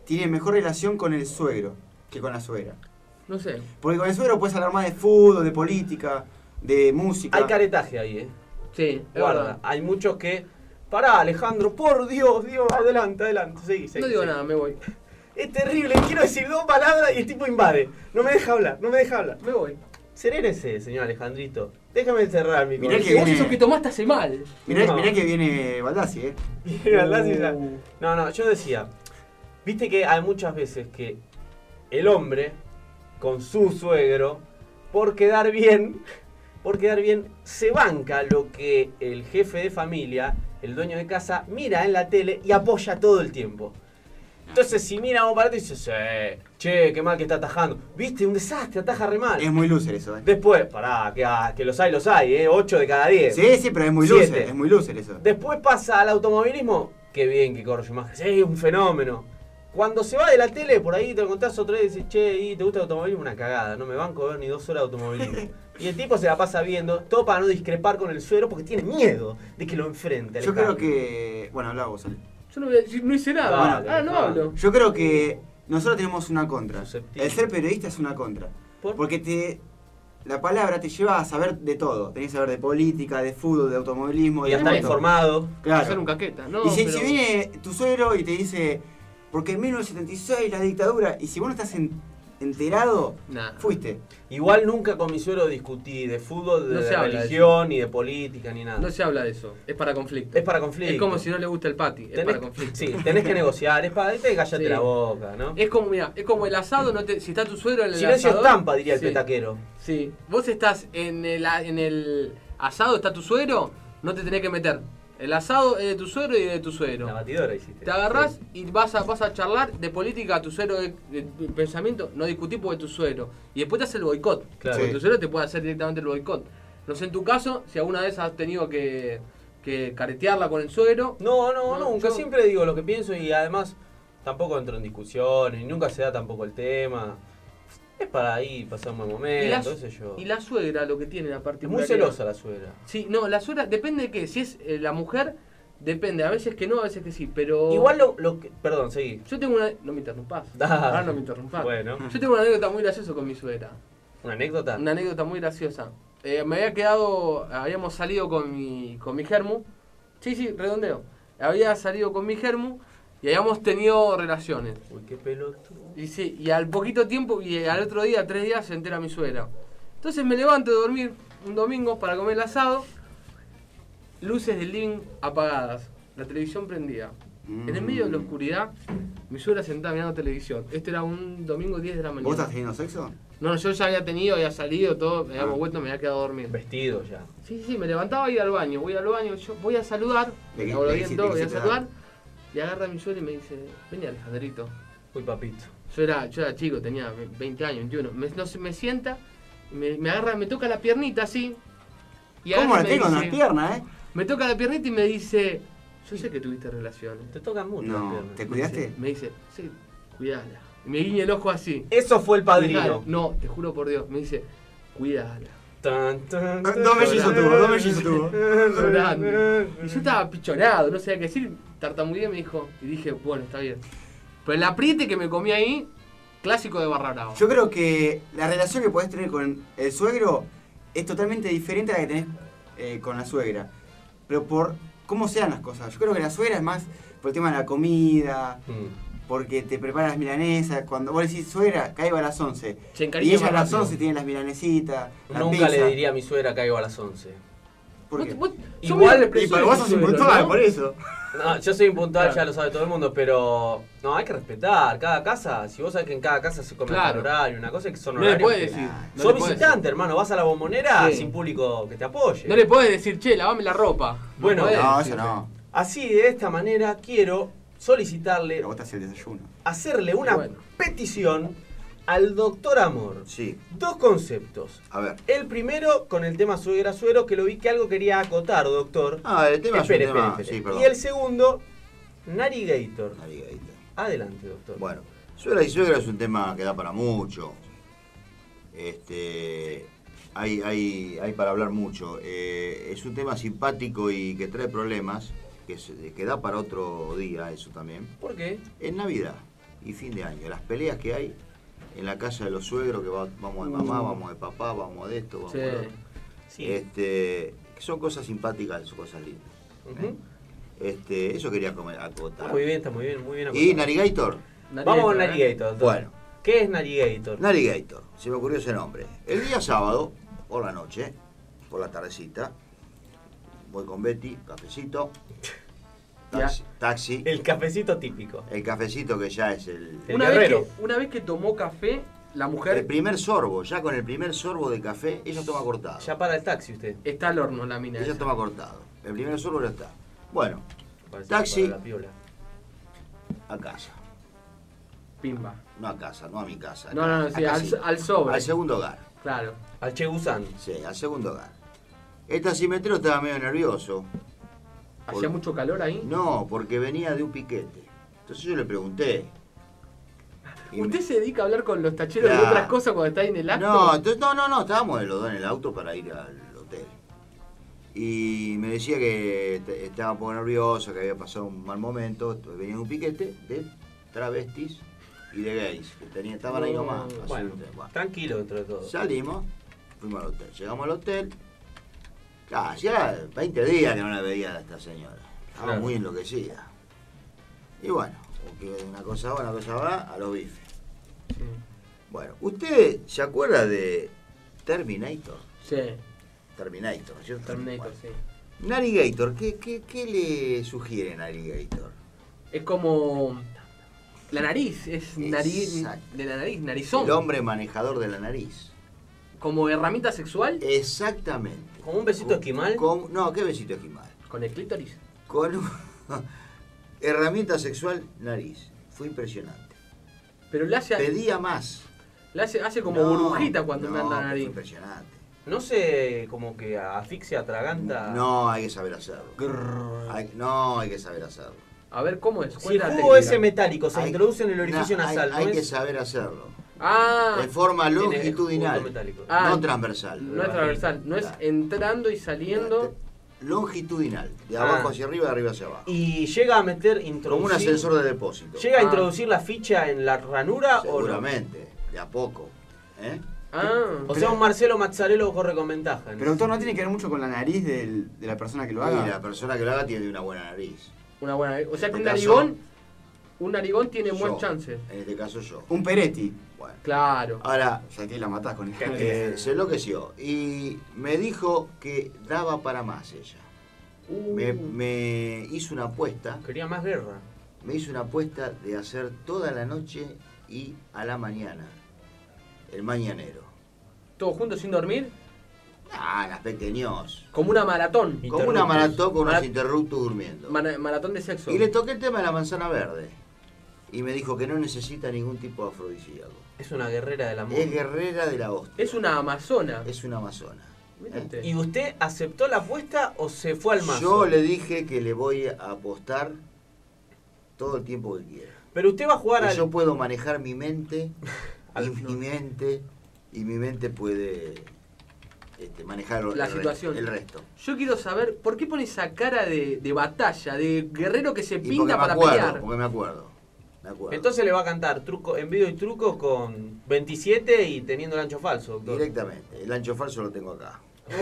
tiene mejor relación con el suegro que con la suegra? No sé. Porque con el suegro puedes hablar más de fútbol, de política, de música. Hay caretaje ahí, ¿eh? Sí, es Guarda, verdad. hay muchos que... Pará, Alejandro, por Dios, Dios, adelante, adelante, seguí, seguí. No digo seguí. nada, me voy. Es terrible, quiero decir dos palabras y el tipo invade. No me deja hablar, no me deja hablar. Me voy. Serénese, señor Alejandrito. Déjame encerrar mi Mirá corazón. que Vos viene- eso que tomaste hace mal. Mirá, No. mirá que viene Baldassi, ¿eh? Baldassi ya- No, no, yo decía, viste que hay muchas veces que el hombre, con su suegro, por quedar bien, por quedar bien, se banca lo que el jefe de familia, el dueño de casa, mira en la tele y apoya todo el tiempo. Entonces, si mira a un parate y dice, "Sí, che, qué mal que está atajando. Viste, un desastre, ataja re mal. Es muy loser eso, ¿eh? Después, pará, que, ah, que los hay, los hay, ¿eh? ocho de cada diez. Sí, sí, pero es muy Siete. loser, es muy loser eso. Después pasa al automovilismo, qué bien que corre Schumacher, sí, un fenómeno. Cuando se va de la tele, por ahí te lo contás otra vez y dices, che, ¿y te gusta el automovilismo? Una cagada, no me banco a ver ni dos horas de automovilismo. Y el tipo se la pasa viendo, todo para no discrepar con el suegro porque tiene miedo de que lo enfrente. Yo Alejandro. creo que... Bueno, habla vos, Ale. Yo no, voy a decir- no hice nada. Dale, ah, no dale. hablo. Yo creo que nosotros tenemos una contra. Susceptible. El ser periodista es una contra. ¿Por? Porque te... La palabra te lleva a saber de todo. Tenés que saber de política, de fútbol, de automovilismo. Y de a estar moto. informado. Claro. Hacer un caqueta. No, y si, pero- si viene tu suegro y te dice, porque en mil novecientos setenta y seis la dictadura, y si vos no estás en- enterado, Nah. fuiste. Igual nunca con mi suegro discutí de fútbol, de, No se de habla de religión, ni de política, ni nada. No se habla de eso. Es para conflicto. Es para conflicto. Es como si no le gusta el pati. Es Tenés, para conflicto. sí, tenés que negociar, es para... Te cállate Sí. la boca, ¿no? Es como, mira, es como el asado, no te, si está tu suegro en el Silencio asador. estampa, diría el sí, petaquero. Sí. Vos estás en el, a- en el asado, está tu suegro, no te tenés que meter. El asado es de tu suegro y de tu suegro. La batidora hiciste. Te agarrás Sí. y vas a, vas a charlar de política a tu suegro de, de- de pensamiento, no discutís porque es tu suegro. Y después te hace el boicot. Claro. Porque Sí. tu suegro te puede hacer directamente el boicot. No sé en tu caso, si alguna vez has tenido que, que caretearla con el suegro. No, no, No, nunca. yo- Siempre digo lo que pienso y además tampoco entro en discusiones y nunca se da tampoco el tema. Es para ahí pasar un buen Y momento, la, qué sé yo. y la suegra lo que tiene la Es particularidad. muy celosa la suegra. Sí, no, la suegra depende de qué. Si es eh, la mujer, depende. A veces que no, a veces que sí. Pero. Igual lo, lo que... Perdón, seguí. Yo tengo una. No me interrumpas. Dale. Ahora no me interrumpas. Bueno. Yo tengo una anécdota muy graciosa con mi suegra. ¿Una anécdota? Una anécdota muy graciosa. Eh, me había quedado. Habíamos salido con mi, con mi germu. Sí, sí, redondeo. Había salido con mi germu y habíamos tenido relaciones. Uy, qué pelotudo. Y sí, y al poquito tiempo, y al otro día, tres días, se entera mi suegra. Entonces me levanto de dormir un domingo para comer el asado. Luces del living apagadas. La televisión prendida. En el medio de la oscuridad, mi suegra sentada mirando televisión. Este era un domingo diez de la mañana. ¿Vos estás teniendo sexo? No, no, yo ya había tenido, había salido, todo, me habíamos Ah. vuelto, me había quedado a dormir. Vestido ya. Sí, sí, me levantaba y iba al baño. Voy al baño, yo voy a saludar, ¿De me qué- lavo los de qué dientes, hiciste- todo, qué voy a hiciste? saludar. Y agarra mi suegra y me dice, vení Alejandrito. Uy, papito. Yo era, yo era chico, tenía veinte años, veintiuno. Me, no sé, me sienta, me, me agarra, me toca la piernita así. Y ¿Cómo agarra la y me tengo en dice- las piernas, eh? Me toca la piernita y me dice, yo sé que tuviste relaciones. Te tocan mucho las No, piernas. ¿te Me cuidaste? dice- Me dice, sí, cuidala. Y me guiña el ojo así. Eso fue el padrino. Cuidala. No, te juro por Dios. Me dice, cuidala. Tan, tan, tan, Dos mellizos tan, tuvo, dos mellizos tuvo. Llorando. Y yo estaba pichonado, no sabía qué decir. Tartamudeé me dijo. Y dije, bueno, está bien. Pero el apriete que me comí ahí, clásico de Barra Brava. Yo creo que la relación que podés tener con el suegro es totalmente diferente a la que tenés eh, con la suegra. Pero por cómo sean las cosas. Yo creo que la suegra es más por el tema de la comida, Mm. porque te prepara las milanesas. Cuando vos decís, suegra, caigo a las once. Se Y encariña ella más a las rápido. once tiene las milanesitas, la Nunca pizza. le diría a mi suegra caigo a las once. ¿Por qué? Vos- vos- yo Igual- me Y represento pero vos de sos mi suegro, impuntual, ¿no? por eso. No, yo soy impuntual, Claro. ya lo sabe todo el mundo, pero no, hay que respetar. Cada casa, si vos sabés que en cada casa se come Claro. al horario, una cosa es que son No le horarios. puedes que- decir. no Sos le podés visitante, hermano, vas a la bombonera Sí. sin público que te apoye. decir. No le podés decir, che, lavame la ropa. Bueno, podés No, decirle. eso no. Así, de esta manera, quiero solicitarle, Pero vos te haces el desayuno. hacerle una Bueno. petición al doctor Amor. Sí, Dos conceptos. a ver. El primero con el tema suegra-suero, que lo vi que algo quería acotar, doctor. Ah, el tema Espere, es un tema... espere, espere. Sí, perdón. Y el segundo, Narigator. Navigadita. Adelante, doctor. Bueno, suegra y suegra es un tema que da para mucho. Este, hay, hay, hay para hablar mucho. Eh, es un tema simpático y que trae problemas, que, es- que da para otro día eso también. ¿Por qué? En Navidad. y fin de año. Las peleas que hay en la casa de los suegros, que va, vamos de mamá, vamos de papá, vamos de esto, vamos Sí. de otro. Sí. Este, son cosas simpáticas, son cosas lindas. ¿eh? Ujú. Este, eso quería comer, Está acotar. muy bien, está muy bien, muy bien. Y acotado. Narigator. Vamos con ¿eh? Narigator. doctor. Bueno. ¿Qué es Narigator? Narigator, se me ocurrió ese nombre. El día sábado, por la noche, por la tardecita, voy con Betty, cafecito, taxi, taxi, El cafecito típico. el cafecito que ya es el, El Una vez, guerrero. que, una vez que tomó café, la mujer el primer sorbo. Ya con el primer sorbo de café, ella toma cortado. Ya para el taxi usted. está al horno, la mina. Ella esa. toma cortado. El primer sorbo ya está. Bueno, Parece Taxi. para la piola. a casa. Pimba. No a casa, no a mi casa. No, no, no, sí, acá al, sí. al sobre. Al segundo hogar. Claro. Al Che Gusán. Sí, al segundo hogar. El taximetrero estaba medio nervioso. ¿Hacía Por- mucho calor ahí? No, porque venía de un piquete. Entonces yo le pregunté. Y ¿Usted me- se dedica a hablar con los tacheros de Claro. otras cosas cuando está ahí en el acto? No, entonces, no, no, no, estábamos los dos en el auto para ir al hotel. Y me decía que te- estaba un poco nervioso, que había pasado un mal momento. Entonces venía de un piquete de travestis y de gays, que tenía, estaban ahí No, nomás. así, Bueno, bueno. tranquilo dentro de todo. Salimos, fuimos al hotel. Llegamos al hotel. Claro, hacía veinte días que no la veía a esta señora. Estaba Claro. muy enloquecida. Y bueno, porque una cosa va, una cosa va, a los bifes. Sí. Bueno, ¿usted se acuerda de Terminator? Sí, Terminator, ¿no es cierto? Terminator, Bueno. sí. Navigator, ¿qué, qué, qué le sugiere Navigator? Es como... La nariz, es nariz Exacto. de la nariz, narizón. El hombre manejador de la nariz. Como herramienta sexual Exactamente. ¿Como un besito Con- esquimal? con- no, ¿qué besito esquimal? con el clítoris. Con un- herramienta sexual, nariz. Fue impresionante. Pero le hace, Pedía más. le hace, hace como No, burbujita cuando no, me anda la fue nariz. impresionante. No sé, como que asfixia, atraganta. No, hay que saber hacerlo. Hay- no, hay que saber hacerlo. A ver, ¿cómo es? Si ¿Cuál el es la jugo técnica? ese metálico se Hay- introduce en el orificio no, hay- nasal, Hay, ¿no que es? saber hacerlo. Ah, De forma Tiene longitudinal. jugo metálico. Ah, no transversal. no es transversal, no es Claro. entrando y saliendo. Longitudinal. De Ah. abajo hacia arriba, de arriba hacia abajo. Y llega a meter, introducir... Como un ascensor de depósito. ¿Llega a Ah. introducir la ficha en la ranura o no? Seguramente. De a poco. ¿Eh? Ah, O sea, un Marcelo Mazzarello corre con ventaja. ¿no? Pero doctor, ¿no tiene que ver mucho con la nariz del- de la persona que lo haga? Y la persona que lo haga tiene una buena nariz. una buena. O sea que En un este narigón, un narigón tiene Yo. buen chance. En este caso yo. Un Peretti. Bueno. Claro. Ahora, O sea, que la matás con el eh, se enloqueció. Y me dijo que daba para más ella. Uh, Me, me hizo una apuesta. Quería más guerra. Me hizo una apuesta de hacer toda la noche y a la mañana. El mañanero. ¿Todos juntos sin dormir? Ah, las pequeños. Como una maratón. Como una maratón con unos Marat- interruptos durmiendo. Mara- maratón de sexo. Y le toqué el tema de la manzana verde. Y me dijo que no necesita ningún tipo de afrodisíaco. Es una guerrera del amor. Es guerrera de la hostia. Es una amazona. Es una amazona. Mire ¿eh? usted. ¿Y usted aceptó la apuesta o se fue al mazo? Yo le dije que le voy a apostar todo el tiempo que quiera. Pero usted va a jugar Que al... yo puedo manejar mi mente y Al- mi mente y mi mente puede este, manejar La el, situación. Re, el resto. Yo quiero saber, ¿por qué pone esa cara de, de batalla, de guerrero que se Y porque pinta me para acuerdo, pelear? porque me acuerdo. Me acuerdo. Entonces le va a cantar truco, envido y truco con veintisiete y teniendo el ancho falso, doctor. Directamente. El ancho falso lo tengo acá.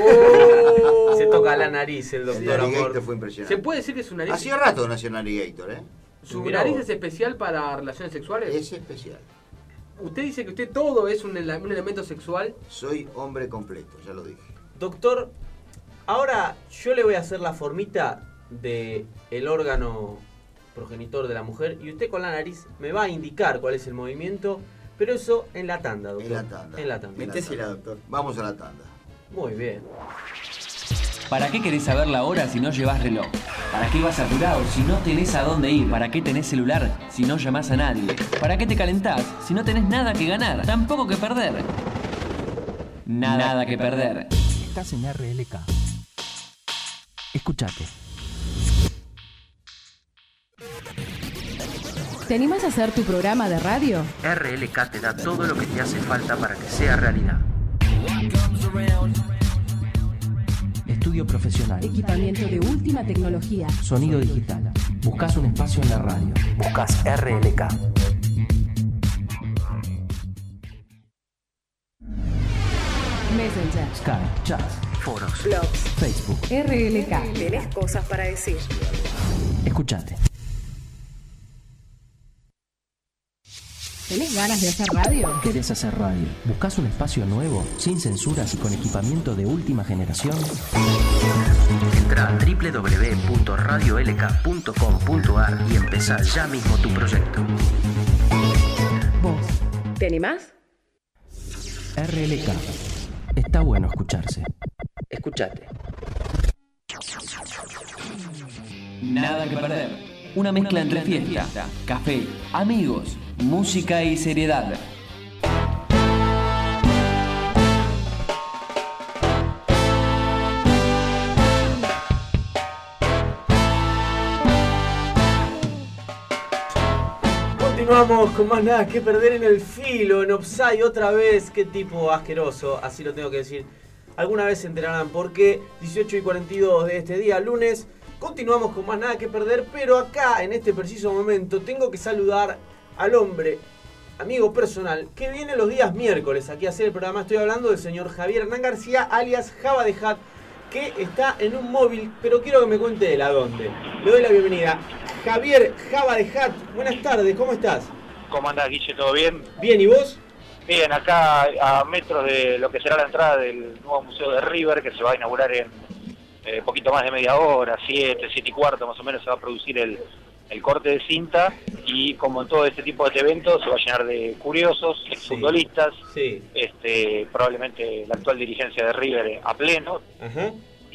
Oh. Se toca la nariz el El doctor Navigator Amor. fue impresionante. ¿Se puede decir que su nariz, Hacía rato que nació Navigator, ¿eh? su Mirá nariz vos. es especial para relaciones sexuales? Es especial. Usted dice que usted todo es un, ele- un elemento sexual. Soy hombre completo, ya lo dije. Doctor, ahora yo le voy a hacer la formita de el órgano progenitor de la mujer y usted con la nariz me va a indicar cuál es el movimiento, pero eso en la tanda, doctor. En la tanda. En la tanda. En la Metésela, tanda. doctor. Vamos a la tanda. Muy bien. ¿Para qué querés saber la hora si no llevas reloj? ¿Para qué vas apurado si no tenés a dónde ir? ¿Para qué tenés celular si no llamás a nadie? ¿Para qué te calentás si no tenés nada que ganar? Tampoco que perder. Nada, nada que perder. Estás en R L K. Escuchate. ¿Te animas a hacer tu programa de radio? R L K te da todo lo que te hace falta para que sea realidad. Estudio profesional. Equipamiento de última tecnología. Sonido digital. Buscas un espacio en la radio. Buscas R L K. Messenger, Skype, chats, Foros. Blogs. Facebook. R L K. Tenés cosas para decir. Escuchate. ¿Tenés ganas de hacer radio? ¿Querés hacer radio? ¿Buscás un espacio nuevo, sin censuras y con equipamiento de última generación? Entra a doble u doble u doble u punto radio l k punto com punto a r y empezá ya mismo tu proyecto. Vos. ¿Te animás? R L K. Está bueno escucharse. Escuchate. Nada que perder. Una mezcla entre fiesta, café, amigos, música y seriedad. Continuamos con más nada que perder en el filo, en Offside otra vez. Qué tipo asqueroso, así lo tengo que decir. Alguna vez se enterarán por qué. dieciocho y cuarenta y dos de este día, lunes. Continuamos con más nada que perder, pero acá, en este preciso momento, tengo que saludar al hombre, amigo personal, que viene los días miércoles aquí a hacer el programa. Estoy hablando del señor Javier Hernán García, alias Java de Hat, que está en un móvil, pero quiero que me cuente él a dónde. Le doy la bienvenida. Javier Java de Hat, buenas tardes, ¿cómo estás? ¿Cómo andás, Guille? ¿Todo bien? Bien, ¿y vos? Bien, acá a metros de lo que será la entrada del nuevo museo de River, que se va a inaugurar en eh, poquito más de media hora, siete, siete y cuarto más o menos se va a producir el, el corte de cinta, y como en todo este tipo de eventos se va a llenar de curiosos, exfutbolistas, sí. este, probablemente la actual dirigencia de River a pleno. Ajá.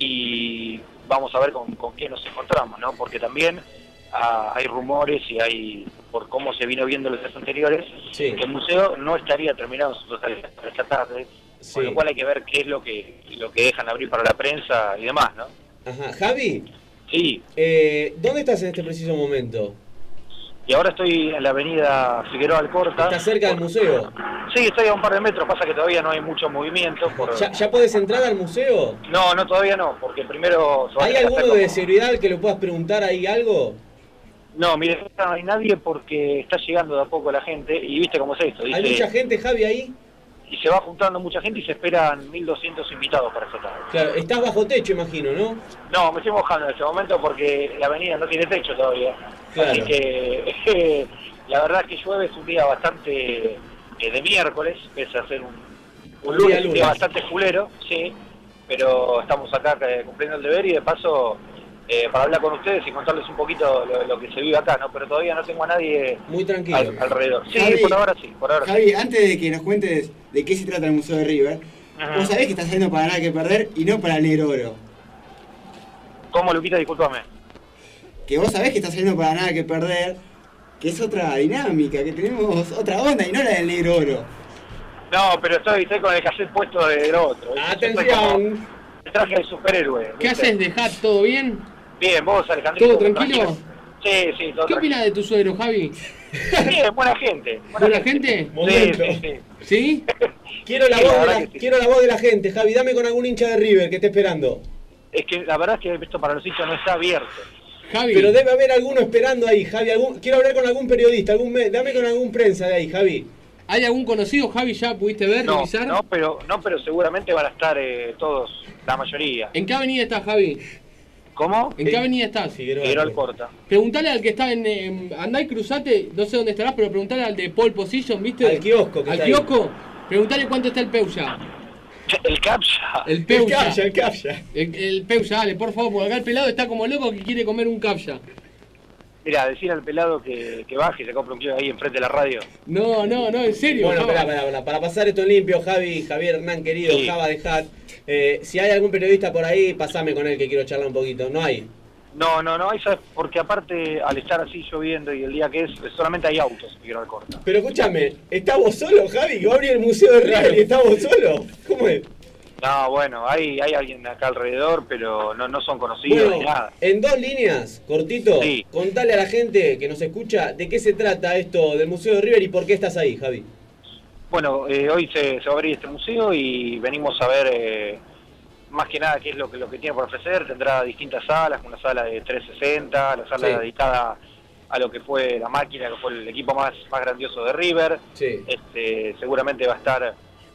Y vamos a ver con, con qué nos encontramos, ¿no? Porque también ah, hay rumores y hay, por cómo se vino viendo los días anteriores, sí. que el museo no estaría terminado en su totalidad para esta tarde, sí. Con lo cual hay que ver qué es lo que lo que dejan abrir para la prensa y demás, ¿no? Ajá. Javi. Sí. Eh, ¿Dónde estás en este preciso momento? Y ahora estoy en la avenida Figueroa Alcorta. ¿Estás cerca del museo? Sí, estoy a un par de metros, pasa que todavía no hay mucho movimiento. Por... ¿Ya, ¿Ya podés entrar al museo? No, no, todavía no, porque primero... ¿Hay alguno de seguridad que le puedas preguntar ahí algo? No, mire, no hay nadie porque está llegando de a poco la gente y viste cómo es esto. Dice, ¿Hay mucha gente, Javi, ahí? Y se va juntando mucha gente y se esperan mil doscientos invitados para esta tarde. Claro, estás bajo techo, imagino, ¿no? No, me estoy mojando en este momento porque la avenida no tiene techo todavía. Claro. Así que eh, la verdad que llueve, es un día bastante eh, de miércoles, pese a ser un, un lunes, lunes. un día bastante fulero, sí, pero estamos acá eh, cumpliendo el deber y de paso eh, para hablar con ustedes y contarles un poquito lo, lo que se vive acá, ¿no? Pero todavía no tengo a nadie muy tranquilo al, alrededor. Sí, Javi, por ahora sí, por ahora Javi, sí. antes de que nos cuentes de qué se trata el Museo de River, Ajá. vos sabés que estás saliendo para nada que perder y no para el Negro Oro. ¿Cómo, Luquita? Discúlpame. Que vos sabés que estás saliendo para nada que perder, que es otra dinámica, que tenemos otra onda y no la del Negro Oro. No, pero estoy, estoy con el cassette puesto del otro. ¿viste? ¡Atención! El traje de superhéroe. ¿Qué ¿viste? haces de Hat? ¿Todo bien? Bien, vos, Alejandrito. ¿Todo tranquilo? Sí, sí, todo ¿Qué tranquilo. opinas de tu suegro, Javi? Bien, buena gente. ¿Buena gente? Sí, Momento. sí, sí. ¿Sí? Quiero la, Sí, voz la de verdad la, que sí. quiero la voz de la gente, Javi. Dame con algún hincha de River que esté esperando. Es que la verdad es que esto para los hinchas no está abierto. Javi. Pero debe haber alguno esperando ahí, Javi. Algún, quiero hablar con algún periodista. Algún, me- dame con algún prensa de ahí, Javi. ¿Hay algún conocido, Javi, ya pudiste ver, No, revisar? no, pero, no, pero seguramente van a estar eh, todos, la mayoría. ¿En qué avenida estás, Javi? ¿Cómo? ¿En qué avenida estás? Figueroa Alcorta. Preguntale al que está en... Eh, andá y cruzate, no sé dónde estarás, pero preguntale al de pole position, ¿viste? Al kiosco que Al está ahí. kiosco. Preguntale cuánto está el Peuya. El captcha. El Peuya. El captcha, el captcha. El, el Peuya, dale, por favor, porque acá el pelado está como loco que quiere comer un captcha. Mira, decir al pelado que, que baje y se compre un kilo ahí enfrente de la radio. No, no, no, en serio. Bueno, Java. espera, espera, espera. Para pasar esto en limpio, Javi, Javier Hernán, querido, Sí. Java de Hat. Eh, si hay algún periodista por ahí, pasame con él que quiero charlar un poquito. No hay. No, no, no, eso es porque aparte al estar así lloviendo y el día que es, solamente hay autos en Figueroa Alcorta. Pero escúchame, ¿estás vos solo, Javi? Que va a abrir el Museo de River y estás vos solo. ¿Cómo es? No, bueno, hay, hay alguien acá alrededor, pero no, no son conocidos Bueno, ni nada. en dos líneas, cortito, Sí. contale a la gente que nos escucha de qué se trata esto del Museo de River y por qué estás ahí, Javi. Bueno, eh, hoy se, se va a abrir este museo y venimos a ver eh, más que nada qué es lo que, lo que tiene por ofrecer. Tendrá distintas salas, una sala de trescientos sesenta, la sala Sí. dedicada a lo que fue la máquina, que fue el equipo más, más grandioso de River. Sí. Este, seguramente va a estar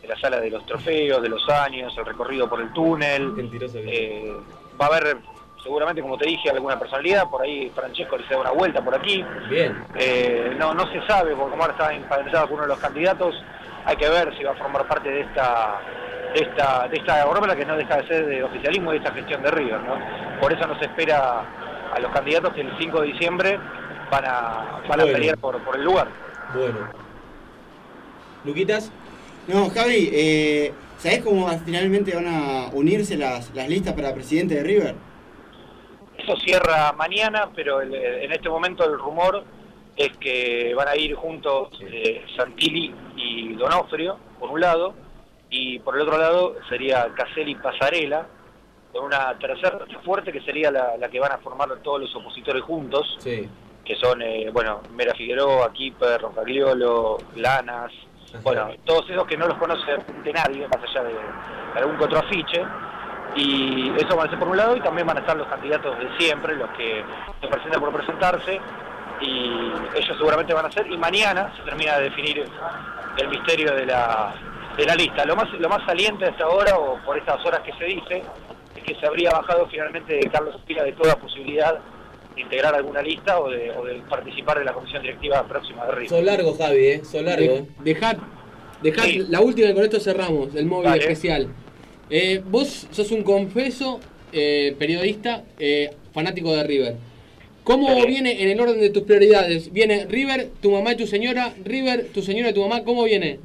de la sala de los trofeos, de los años, el recorrido por el túnel. Eh, va a haber, seguramente, como te dije, alguna personalidad. Por ahí Francesco le da una vuelta por aquí. Bien. Eh, no, no se sabe, porque como ahora está emparentado con uno de los candidatos, hay que ver si va a formar parte de esta de esta de esta órbita que no deja de ser de oficialismo y de esta gestión de River, ¿no? Por eso nos espera a los candidatos que el cinco de diciembre van a, van a Bueno. pelear por, por el lugar. Bueno. Luquitas. No, Javi, eh, ¿sabés cómo finalmente van a unirse las, las listas para presidente de River? Eso cierra mañana, pero el- en este momento el rumor es que van a ir juntos eh, Santilli y Donofrio, por un lado, y por el otro lado sería Caselli Pasarela, con una tercera fuerte que sería la, la que van a formar todos los opositores juntos, Sí. que son, eh, bueno, Mera Figueroa, Kipper, Rocagliolo, Lanas, bueno, todos esos que no los conoce de nadie, más allá de, de algún que otro afiche. Y eso van a ser por un lado, y también van a estar los candidatos de siempre, los que se presentan por presentarse, y ellos seguramente van a ser, y mañana se termina de definir el misterio de la, de la lista. Lo más, lo más saliente hasta ahora, o por estas horas que se dice, es que se habría bajado finalmente Carlos Pila de toda posibilidad de integrar alguna lista o de, o de participar de la comisión directiva próxima de River. Sos largo, Javi, ¿eh? Sos largo. De- dejad, dejad Sí. la última y con esto cerramos, el móvil Dale. especial. Eh, vos sos un confeso eh, periodista eh, fanático de River. ¿Cómo Sí. viene en el orden de tus prioridades? ¿Viene River, tu mamá y tu señora? ¿River, tu señora y tu mamá? ¿Cómo viene?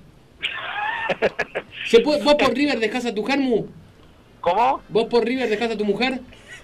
¿Se puede- ¿Vos por River dejás a tu Germu? ¿Cómo? ¿Vos por River dejás a tu mujer?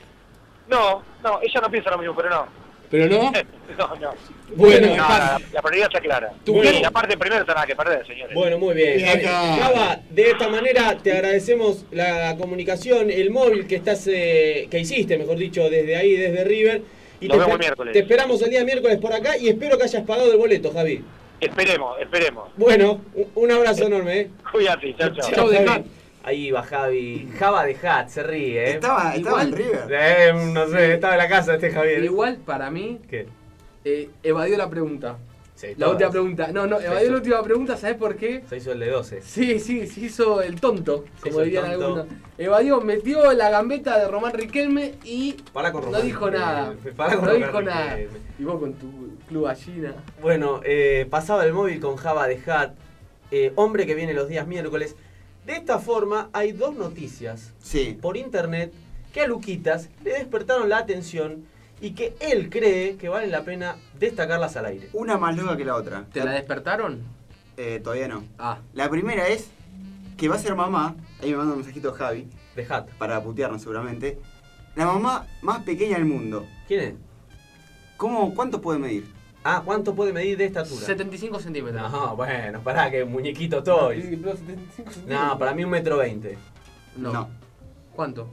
No, no, ella no piensa lo mismo, pero no. ¿Pero no? No, no. Bueno, No, dejad. la, la prioridad está clara. Tu Y Germu- aparte, primero está nada que perder, señores. Bueno, muy bien. Bien, acá. Java, de esta manera te agradecemos la comunicación, el móvil que estás, eh, que hiciste, mejor dicho, desde ahí, desde River. Y Nos te, vemos esper- el miércoles. te esperamos el día miércoles por acá y espero que hayas pagado el boleto, Javi. Esperemos, esperemos. Bueno, un, un abrazo enorme, ¿eh? Cuídate, chao, chao. Chau, Javi. dejad. Ahí va Javi. Java de Hat, se ríe, ¿eh? Estaba, estaba en River. Eh, no sé, estaba en la casa este Javier. Igual, para mí, ¿Qué? eh, evadió la pregunta. Sí, La todas. última pregunta. No, no, evadió Sí, sí. la última pregunta, ¿sabes por qué? Se hizo el de doce. Sí, sí, se hizo el tonto, Se como hizo el dirían tonto. algunos. Evadió, metió la gambeta de Román Riquelme y Pará con no Román dijo Riquelme, nada. pará con no Román dijo nada. Riquelme. Y vos con tu club gallina. Bueno, eh, pasaba el móvil con Java de Hat, eh, hombre que viene los días miércoles. De esta forma hay dos noticias Sí. por internet que a Luquitas le despertaron la atención y que él cree que vale la pena destacarlas al aire. Una más loca que la otra. ¿Te la despertaron? Eh, todavía no. Ah, La primera es que va a ser mamá. Ahí me manda un mensajito Javi, De Hat. para putearnos seguramente. La mamá más pequeña del mundo. ¿Quién es? ¿Cómo, ¿Cuánto puede medir? Ah, ¿cuánto puede medir de estatura? setenta y cinco centímetros. No, bueno, pará, que muñequito Toys. Sí, pero setenta y cinco No, centímetros. para mí un metro veinte. No. No. ¿Cuánto?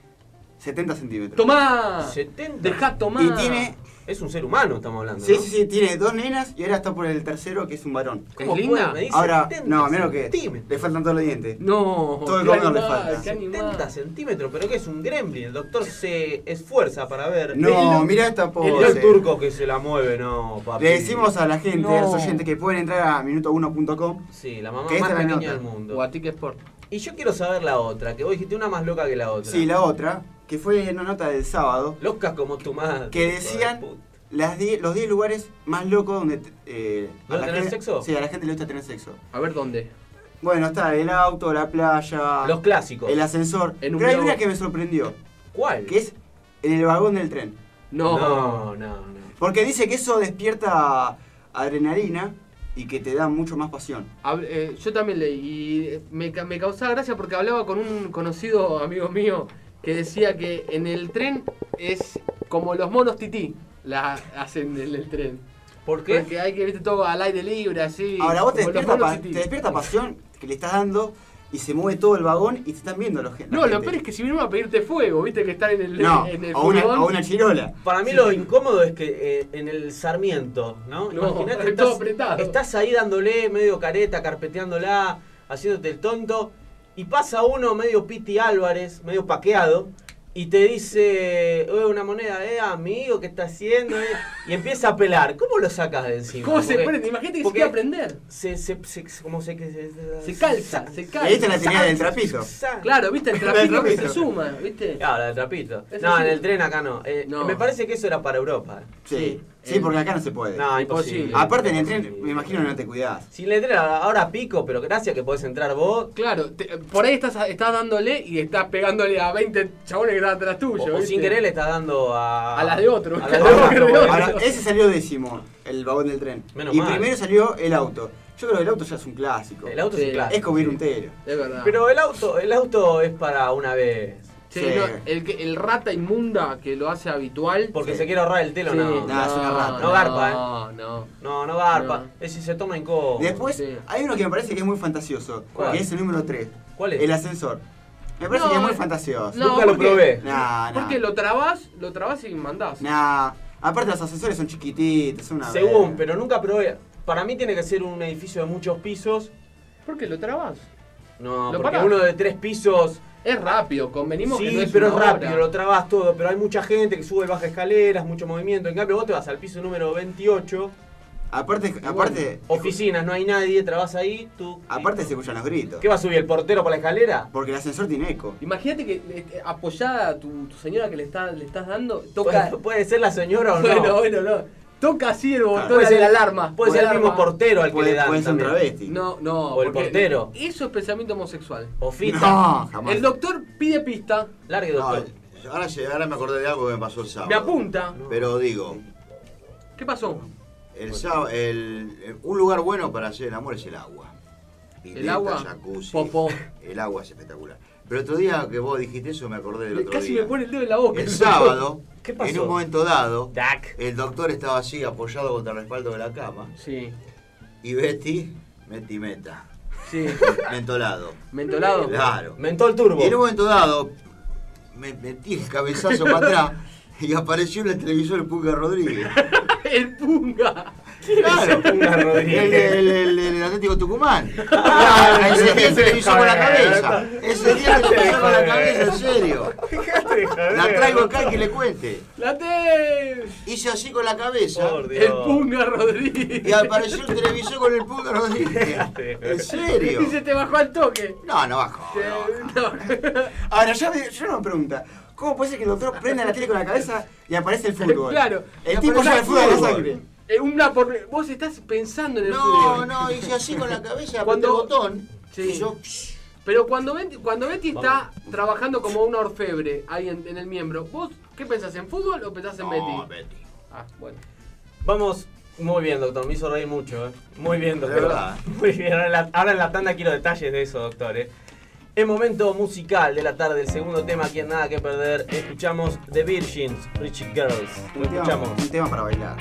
setenta centímetros. ¡Tomá! setenta. Dejá tomar. Y tiene. Es un ser humano, estamos hablando. Sí, ¿no? sí, sí, tiene dos nenas y ahora está por el tercero que es un varón. ¿Cómo ¿Es puede linda? medir Ahora, setenta no, mira lo que. centímetros? Le faltan todos los dientes. No, Todo el qué gobierno le animal, falta. qué animal. setenta centímetros, pero que es un gremlin. El doctor se esfuerza para ver. No, El- mira esta El pose. doctor turco que se la mueve, no, papi. Le decimos a la gente, No. a los oyentes, que pueden entrar a minuto uno punto com. Sí, la mamá que más esta es la pequeña nota. del mundo. O a Tic Sport. Y yo quiero saber la otra, que vos dijiste una más loca que la otra. Sí, la otra, que fue una nota del sábado, Locas como tu madre. que hijo de decían puta. las die- los diez lugares más locos donde eh, a ¿Dónde la tener gente- sexo? Sí, a la gente le gusta tener sexo. A ver dónde. Bueno, está el auto, la playa, Los clásicos. el ascensor. En un Pero hay globo. una que me sorprendió, ¿Cuál? que es en el vagón del tren. No. No, no, no. Porque dice que eso despierta adrenalina y que te da mucho más pasión. Hab- eh, yo también leí y me, ca- me causaba gracia porque hablaba con un conocido amigo mío que decía que en el tren es como los monos tití la hacen en el tren. ¿Por qué? Porque hay que viste todo al aire libre así. Ahora vos te como los despierta, monos pa- tití. te despierta pasión que le estás dando y se mueve todo el vagón y te están viendo los gen- la No, lo gente. peor es que si vinieron a pedirte fuego, viste que están en el, No, en el o una, furgón. o una chirola. Para mí lo incómodo es que eh, en el Sarmiento, ¿no? No, Imaginate, es todo estás, apretado. estás ahí dándole medio careta, carpeteándola, haciéndote el tonto, y pasa uno medio Piti Álvarez, medio paqueado, y te dice, eh, una moneda, eh, amigo, ¿qué está haciendo? Eh? Y empieza a pelar. ¿Cómo lo sacas de encima? ¿Cómo se Porque- prende? Imagínate que se porque quiere aprender. Se, se, se, se- ¿cómo se, que se, Se calza, se calza. Ahí está la teoría del trapito. Claro, viste, el Del trapito que trapito. se suma, ¿viste? Claro, del trapito. Eso No, sí. en el tren acá no. Eh, No. Me parece que eso era para Europa. Sí, sí, porque acá no se puede. No, imposible. Aparte en el tren, me imagino que no te cuidás. Si en el tren ahora pico, pero gracias que podés entrar vos. Claro, te- por ahí estás, estás dándole y estás pegándole a veinte chabones que están atrás tuyo. O, o ¿viste? sin querer le estás dando a... A las de otro. A las de Ahora- otro. Ahora, ese salió décimo, el vagón del tren. Menos y mal. primero salió el auto. Yo creo que el auto ya es un clásico. El auto es Sí. un clásico. Es como ir un tero. Es verdad. Pero el auto, el auto es para una vez. Sí, Sí. no, el, que- el rata inmunda que lo hace habitual. Porque Sí. se quiere ahorrar el telo, Sí, no. No, es una rata. No garpa, No, no. No, no garpa. No. Es si se toma incómodo. Después, Sí. hay uno que me parece que es muy fantasioso, ¿Cuál? que es el número tres. ¿Cuál es? El ascensor. Me parece No, que es muy eh, fantasioso. no, Nunca lo porque- probé. Nah, nah. Porque lo trabás, lo trabás y mandás. Nah. Aparte los ascensores son chiquititos, son una Según, verga. pero nunca probé. Para mí tiene que ser un edificio de muchos pisos. ¿Por qué lo trabás? No, ¿Lo porque parás? uno de tres pisos. Es rápido, convenimos que Sí, no es pero es una rápido, obra. lo trabas todo. Pero hay mucha gente que sube y baja escaleras, mucho movimiento. En cambio, vos te vas al piso número veintiocho. Aparte, aparte, Oficinas, no hay nadie, trabas ahí, tú. aparte se escuchan los gritos. ¿Qué va a subir el portero por la escalera? Porque el ascensor tiene eco. Imagínate que eh, apoyada a tu, tu señora que le, está, le estás dando, toca. Puede, puede ser la señora o no. Bueno, bueno, no. Toca así el botón Puede de ser- la alarma. Puede ser el Alarma. mismo portero al que Puede, le dan. puede ser un también. travesti. No, no. O el porque portero. Eso es pensamiento homosexual. O fita. No, jamás. El doctor pide pista, Largue, No, doctor. ahora, se- ahora me acordé de algo que me pasó el sábado. me apunta. Pero digo, ¿Qué pasó? el sábado, el, el- un lugar bueno para hacer el amor es el agua. Pileta, agua? jacuzzi. Popó. El agua es espectacular. Pero otro día que vos dijiste eso me acordé del otro Casi día. me pone el dedo en la boca. El sábado, ¿Qué pasó? en un momento dado, Dac. el doctor estaba así apoyado contra el respaldo de la cama Sí, y Betty, meti meta, sí. mentolado. Mentolado. Claro. Mentó el turbo. Y en un momento dado, me metí el cabezazo para atrás y apareció en el televisor el Punga Rodríguez. El punga. Claro, Punga el, Rodríguez. el, el, el Atlético Tucumán. Ah, ese día se le hizo con la cabeza. Ese día se le hizo con la cabeza, en serio. La traigo acá y que le cuente. ¡La te! Hice así con la cabeza Por Dios. El punga Rodríguez. y apareció el televisor con el Punga Rodríguez. ¿En serio? Y se te bajó al toque. No, no bajó. no bajó. No. Ahora, yo, me- yo no me pregunta, ¿cómo puede ser que el doctor prenda la tele con la cabeza y aparece el fútbol? Claro. El tipo lleva el fútbol a la sangre. Eh, Una por... Vos estás pensando en el No, fútbol. no, hice así con la cabeza, apreté Cuando- el botón. Sí. Y yo, Pero cuando Betty, cuando Betty está trabajando como una orfebre ahí en, en el miembro, ¿vos qué pensás, en fútbol o pensás en no, Betty? Betty. Ah, bueno. Vamos. Muy bien, doctor. Me hizo reír mucho, ¿eh? Muy bien, doctor. De verdad. Muy bien. Ahora en, la, ahora en la tanda quiero detalles de eso, doctor, ¿eh? El momento musical de la tarde, el segundo tema, aquí en Nada que Perder. Escuchamos The Virgins, Richie Girls. Lo Un tema, escuchamos. un tema para bailar.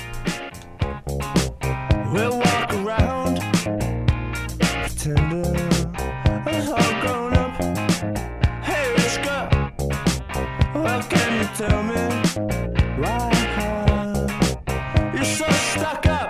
We'll walk around, pretending we're all grown up. Hey, rich girl, what can you tell me? Why you're so stuck up?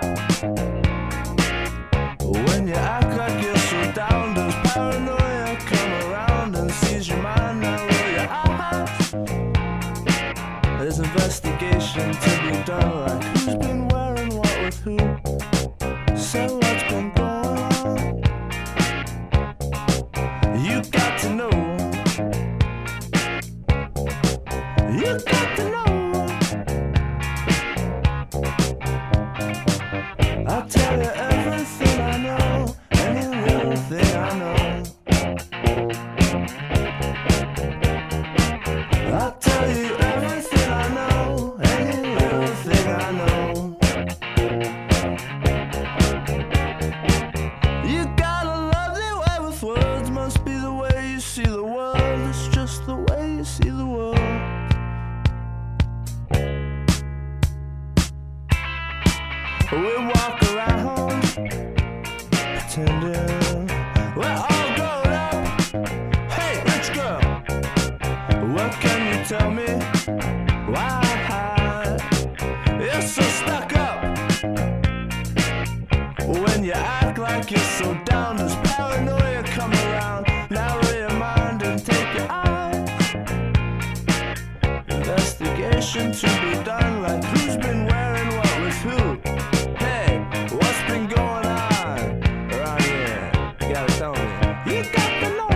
When you act like you're so down, does paranoia come around and seize your mind? Now roll your eyes. There's investigation to be done, like who's been wearing what with who. So what's been going on? You got to know. You got to know. I'll tell you everything I know, any little thing I know. I'll tell you everything I know, any little thing I know. You got a lovely way with words, must be the way you see the world. It's just the way you see the world. We walk around pretending we're all grown up. Hey, rich girl, what can you tell me? Why you're so stuck up? When you act like you're so down, does paranoia come around? Narrow your mind and take your eyes. investigation to be done, like who's been wearing what with who. Hey, what's been going on around here? You gotta tell me. You got to know.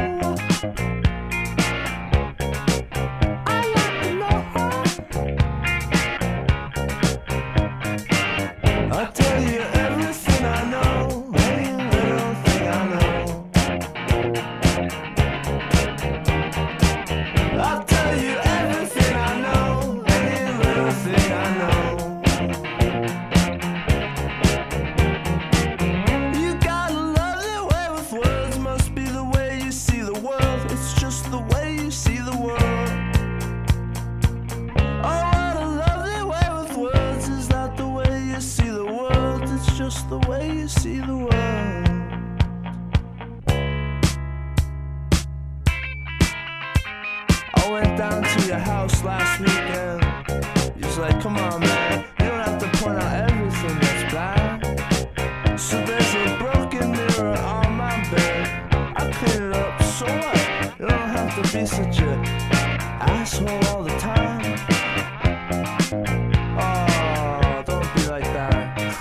I like to know. I'll tell you everything I know, any little thing I know. I'll tell you everything I know, any little thing I know. You got a lovely way with words, must be the way you see the world. It's just the way you see the world. Oh, what a lovely way with words. Is that the way you see the world? It's just the way you see the world. I went down to your house last weekend. You was like, come on, man, you don't have to point out everything that's bad. So there's a broken mirror on my bed. I clean it up, so what? You don't have to be such a asshole all the time. Oh, don't be like that.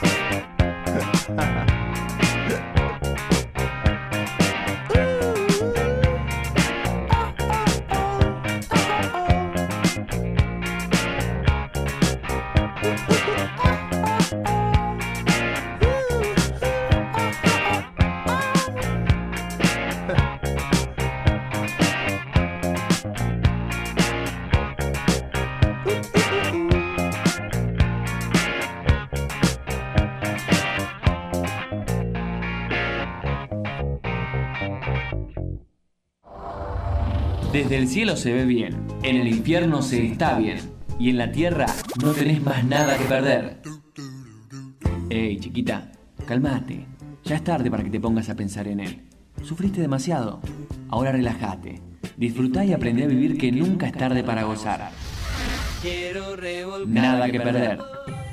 Desde el cielo se ve bien, en el infierno se está bien, y en la tierra no tenés más nada que perder. Ey, chiquita, calmate. Ya es tarde para que te pongas a pensar en él. Sufriste demasiado. Ahora relájate. Disfrutá y aprendé a vivir, que nunca es tarde para gozar. Nada que perder.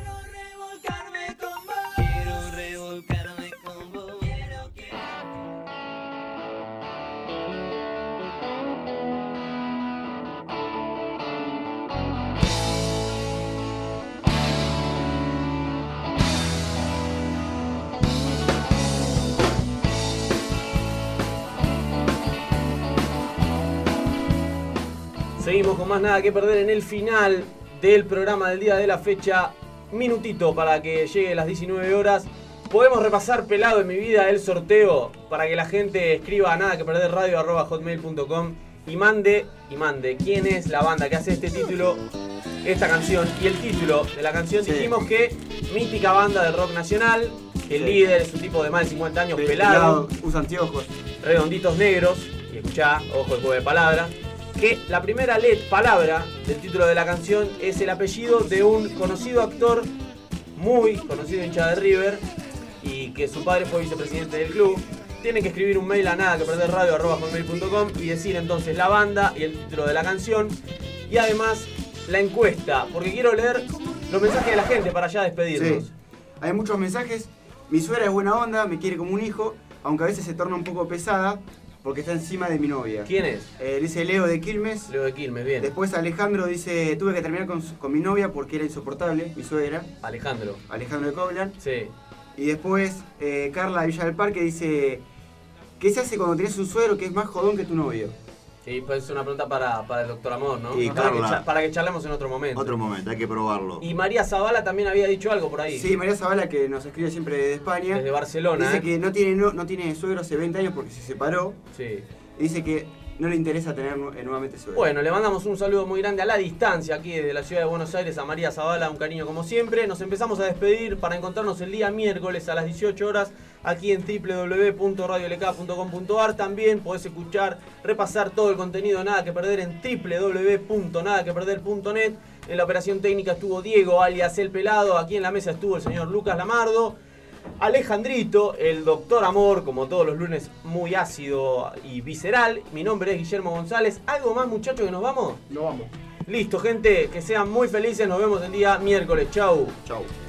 Seguimos con más nada que perder en el final del programa del día de la fecha. Minutito para que llegue a las diecinueve horas. Podemos repasar pelado en mi vida el sorteo para que la gente escriba a nada que perder radio arroba hotmail punto com y mande, y mande quién es la banda que hace este título, esta canción y el título de la canción. Sí. Dijimos que mítica banda del rock nacional. El sí. líder es un tipo de más de cincuenta años, sí, pelado, pelado, usa anteojos, redonditos negros. Y escuchá, ojo el juego de palabras. Que la primera let, palabra del título de la canción es el apellido de un conocido actor, muy conocido hincha de River, y que su padre fue vicepresidente del club. Tienen que escribir un mail a nada que perder radio arroba hotmail punto com y decir entonces la banda y el título de la canción, y además la encuesta, porque quiero leer los mensajes de la gente para ya despedirnos. Sí. Hay muchos mensajes. Mi suegra es buena onda, me quiere como un hijo, aunque a veces se torna un poco pesada porque está encima de mi novia. ¿Quién es? Eh, dice Leo de Quilmes. Leo de Quilmes, bien. Después Alejandro dice, tuve que terminar con, con mi novia porque era insoportable, mi suegra. Alejandro. Alejandro de Coblan. Sí. Y después eh, Carla de Villa del Parque dice, ¿qué se hace cuando tienes un suegro que es más jodón que tu novio? Sí, pues es una pregunta para, para el doctor Amor, ¿no? Sí, para, que Carla. para que charlemos en otro momento. Otro momento, hay que probarlo. Y María Zavala también había dicho algo por ahí. Sí, María Zavala, que nos escribe siempre desde España. Desde Barcelona. Dice ¿eh? que no tiene, no, no tiene suegro hace veinte años porque se separó. Sí. Dice que no le interesa tener nuevamente suegro. Bueno, le mandamos un saludo muy grande a la distancia aquí desde la ciudad de Buenos Aires a María Zavala, un cariño como siempre. Nos empezamos a despedir para encontrarnos el día miércoles a las dieciocho horas aquí en doble u doble u doble u punto radio l k punto com punto a r. También podés escuchar, repasar todo el contenido Nada que Perder en doble u doble u doble u punto nada que perder punto net. En la operación técnica estuvo Diego, alias El Pelado. Aquí en la mesa estuvo el señor Lucas Lamardo. Alejandrito, el doctor Amor, como todos los lunes, muy ácido y visceral. Mi nombre es Guillermo González. ¿Algo más, muchachos, que nos vamos? Nos vamos. Listo, gente, que sean muy felices. Nos vemos el día miércoles. Chau. Chau.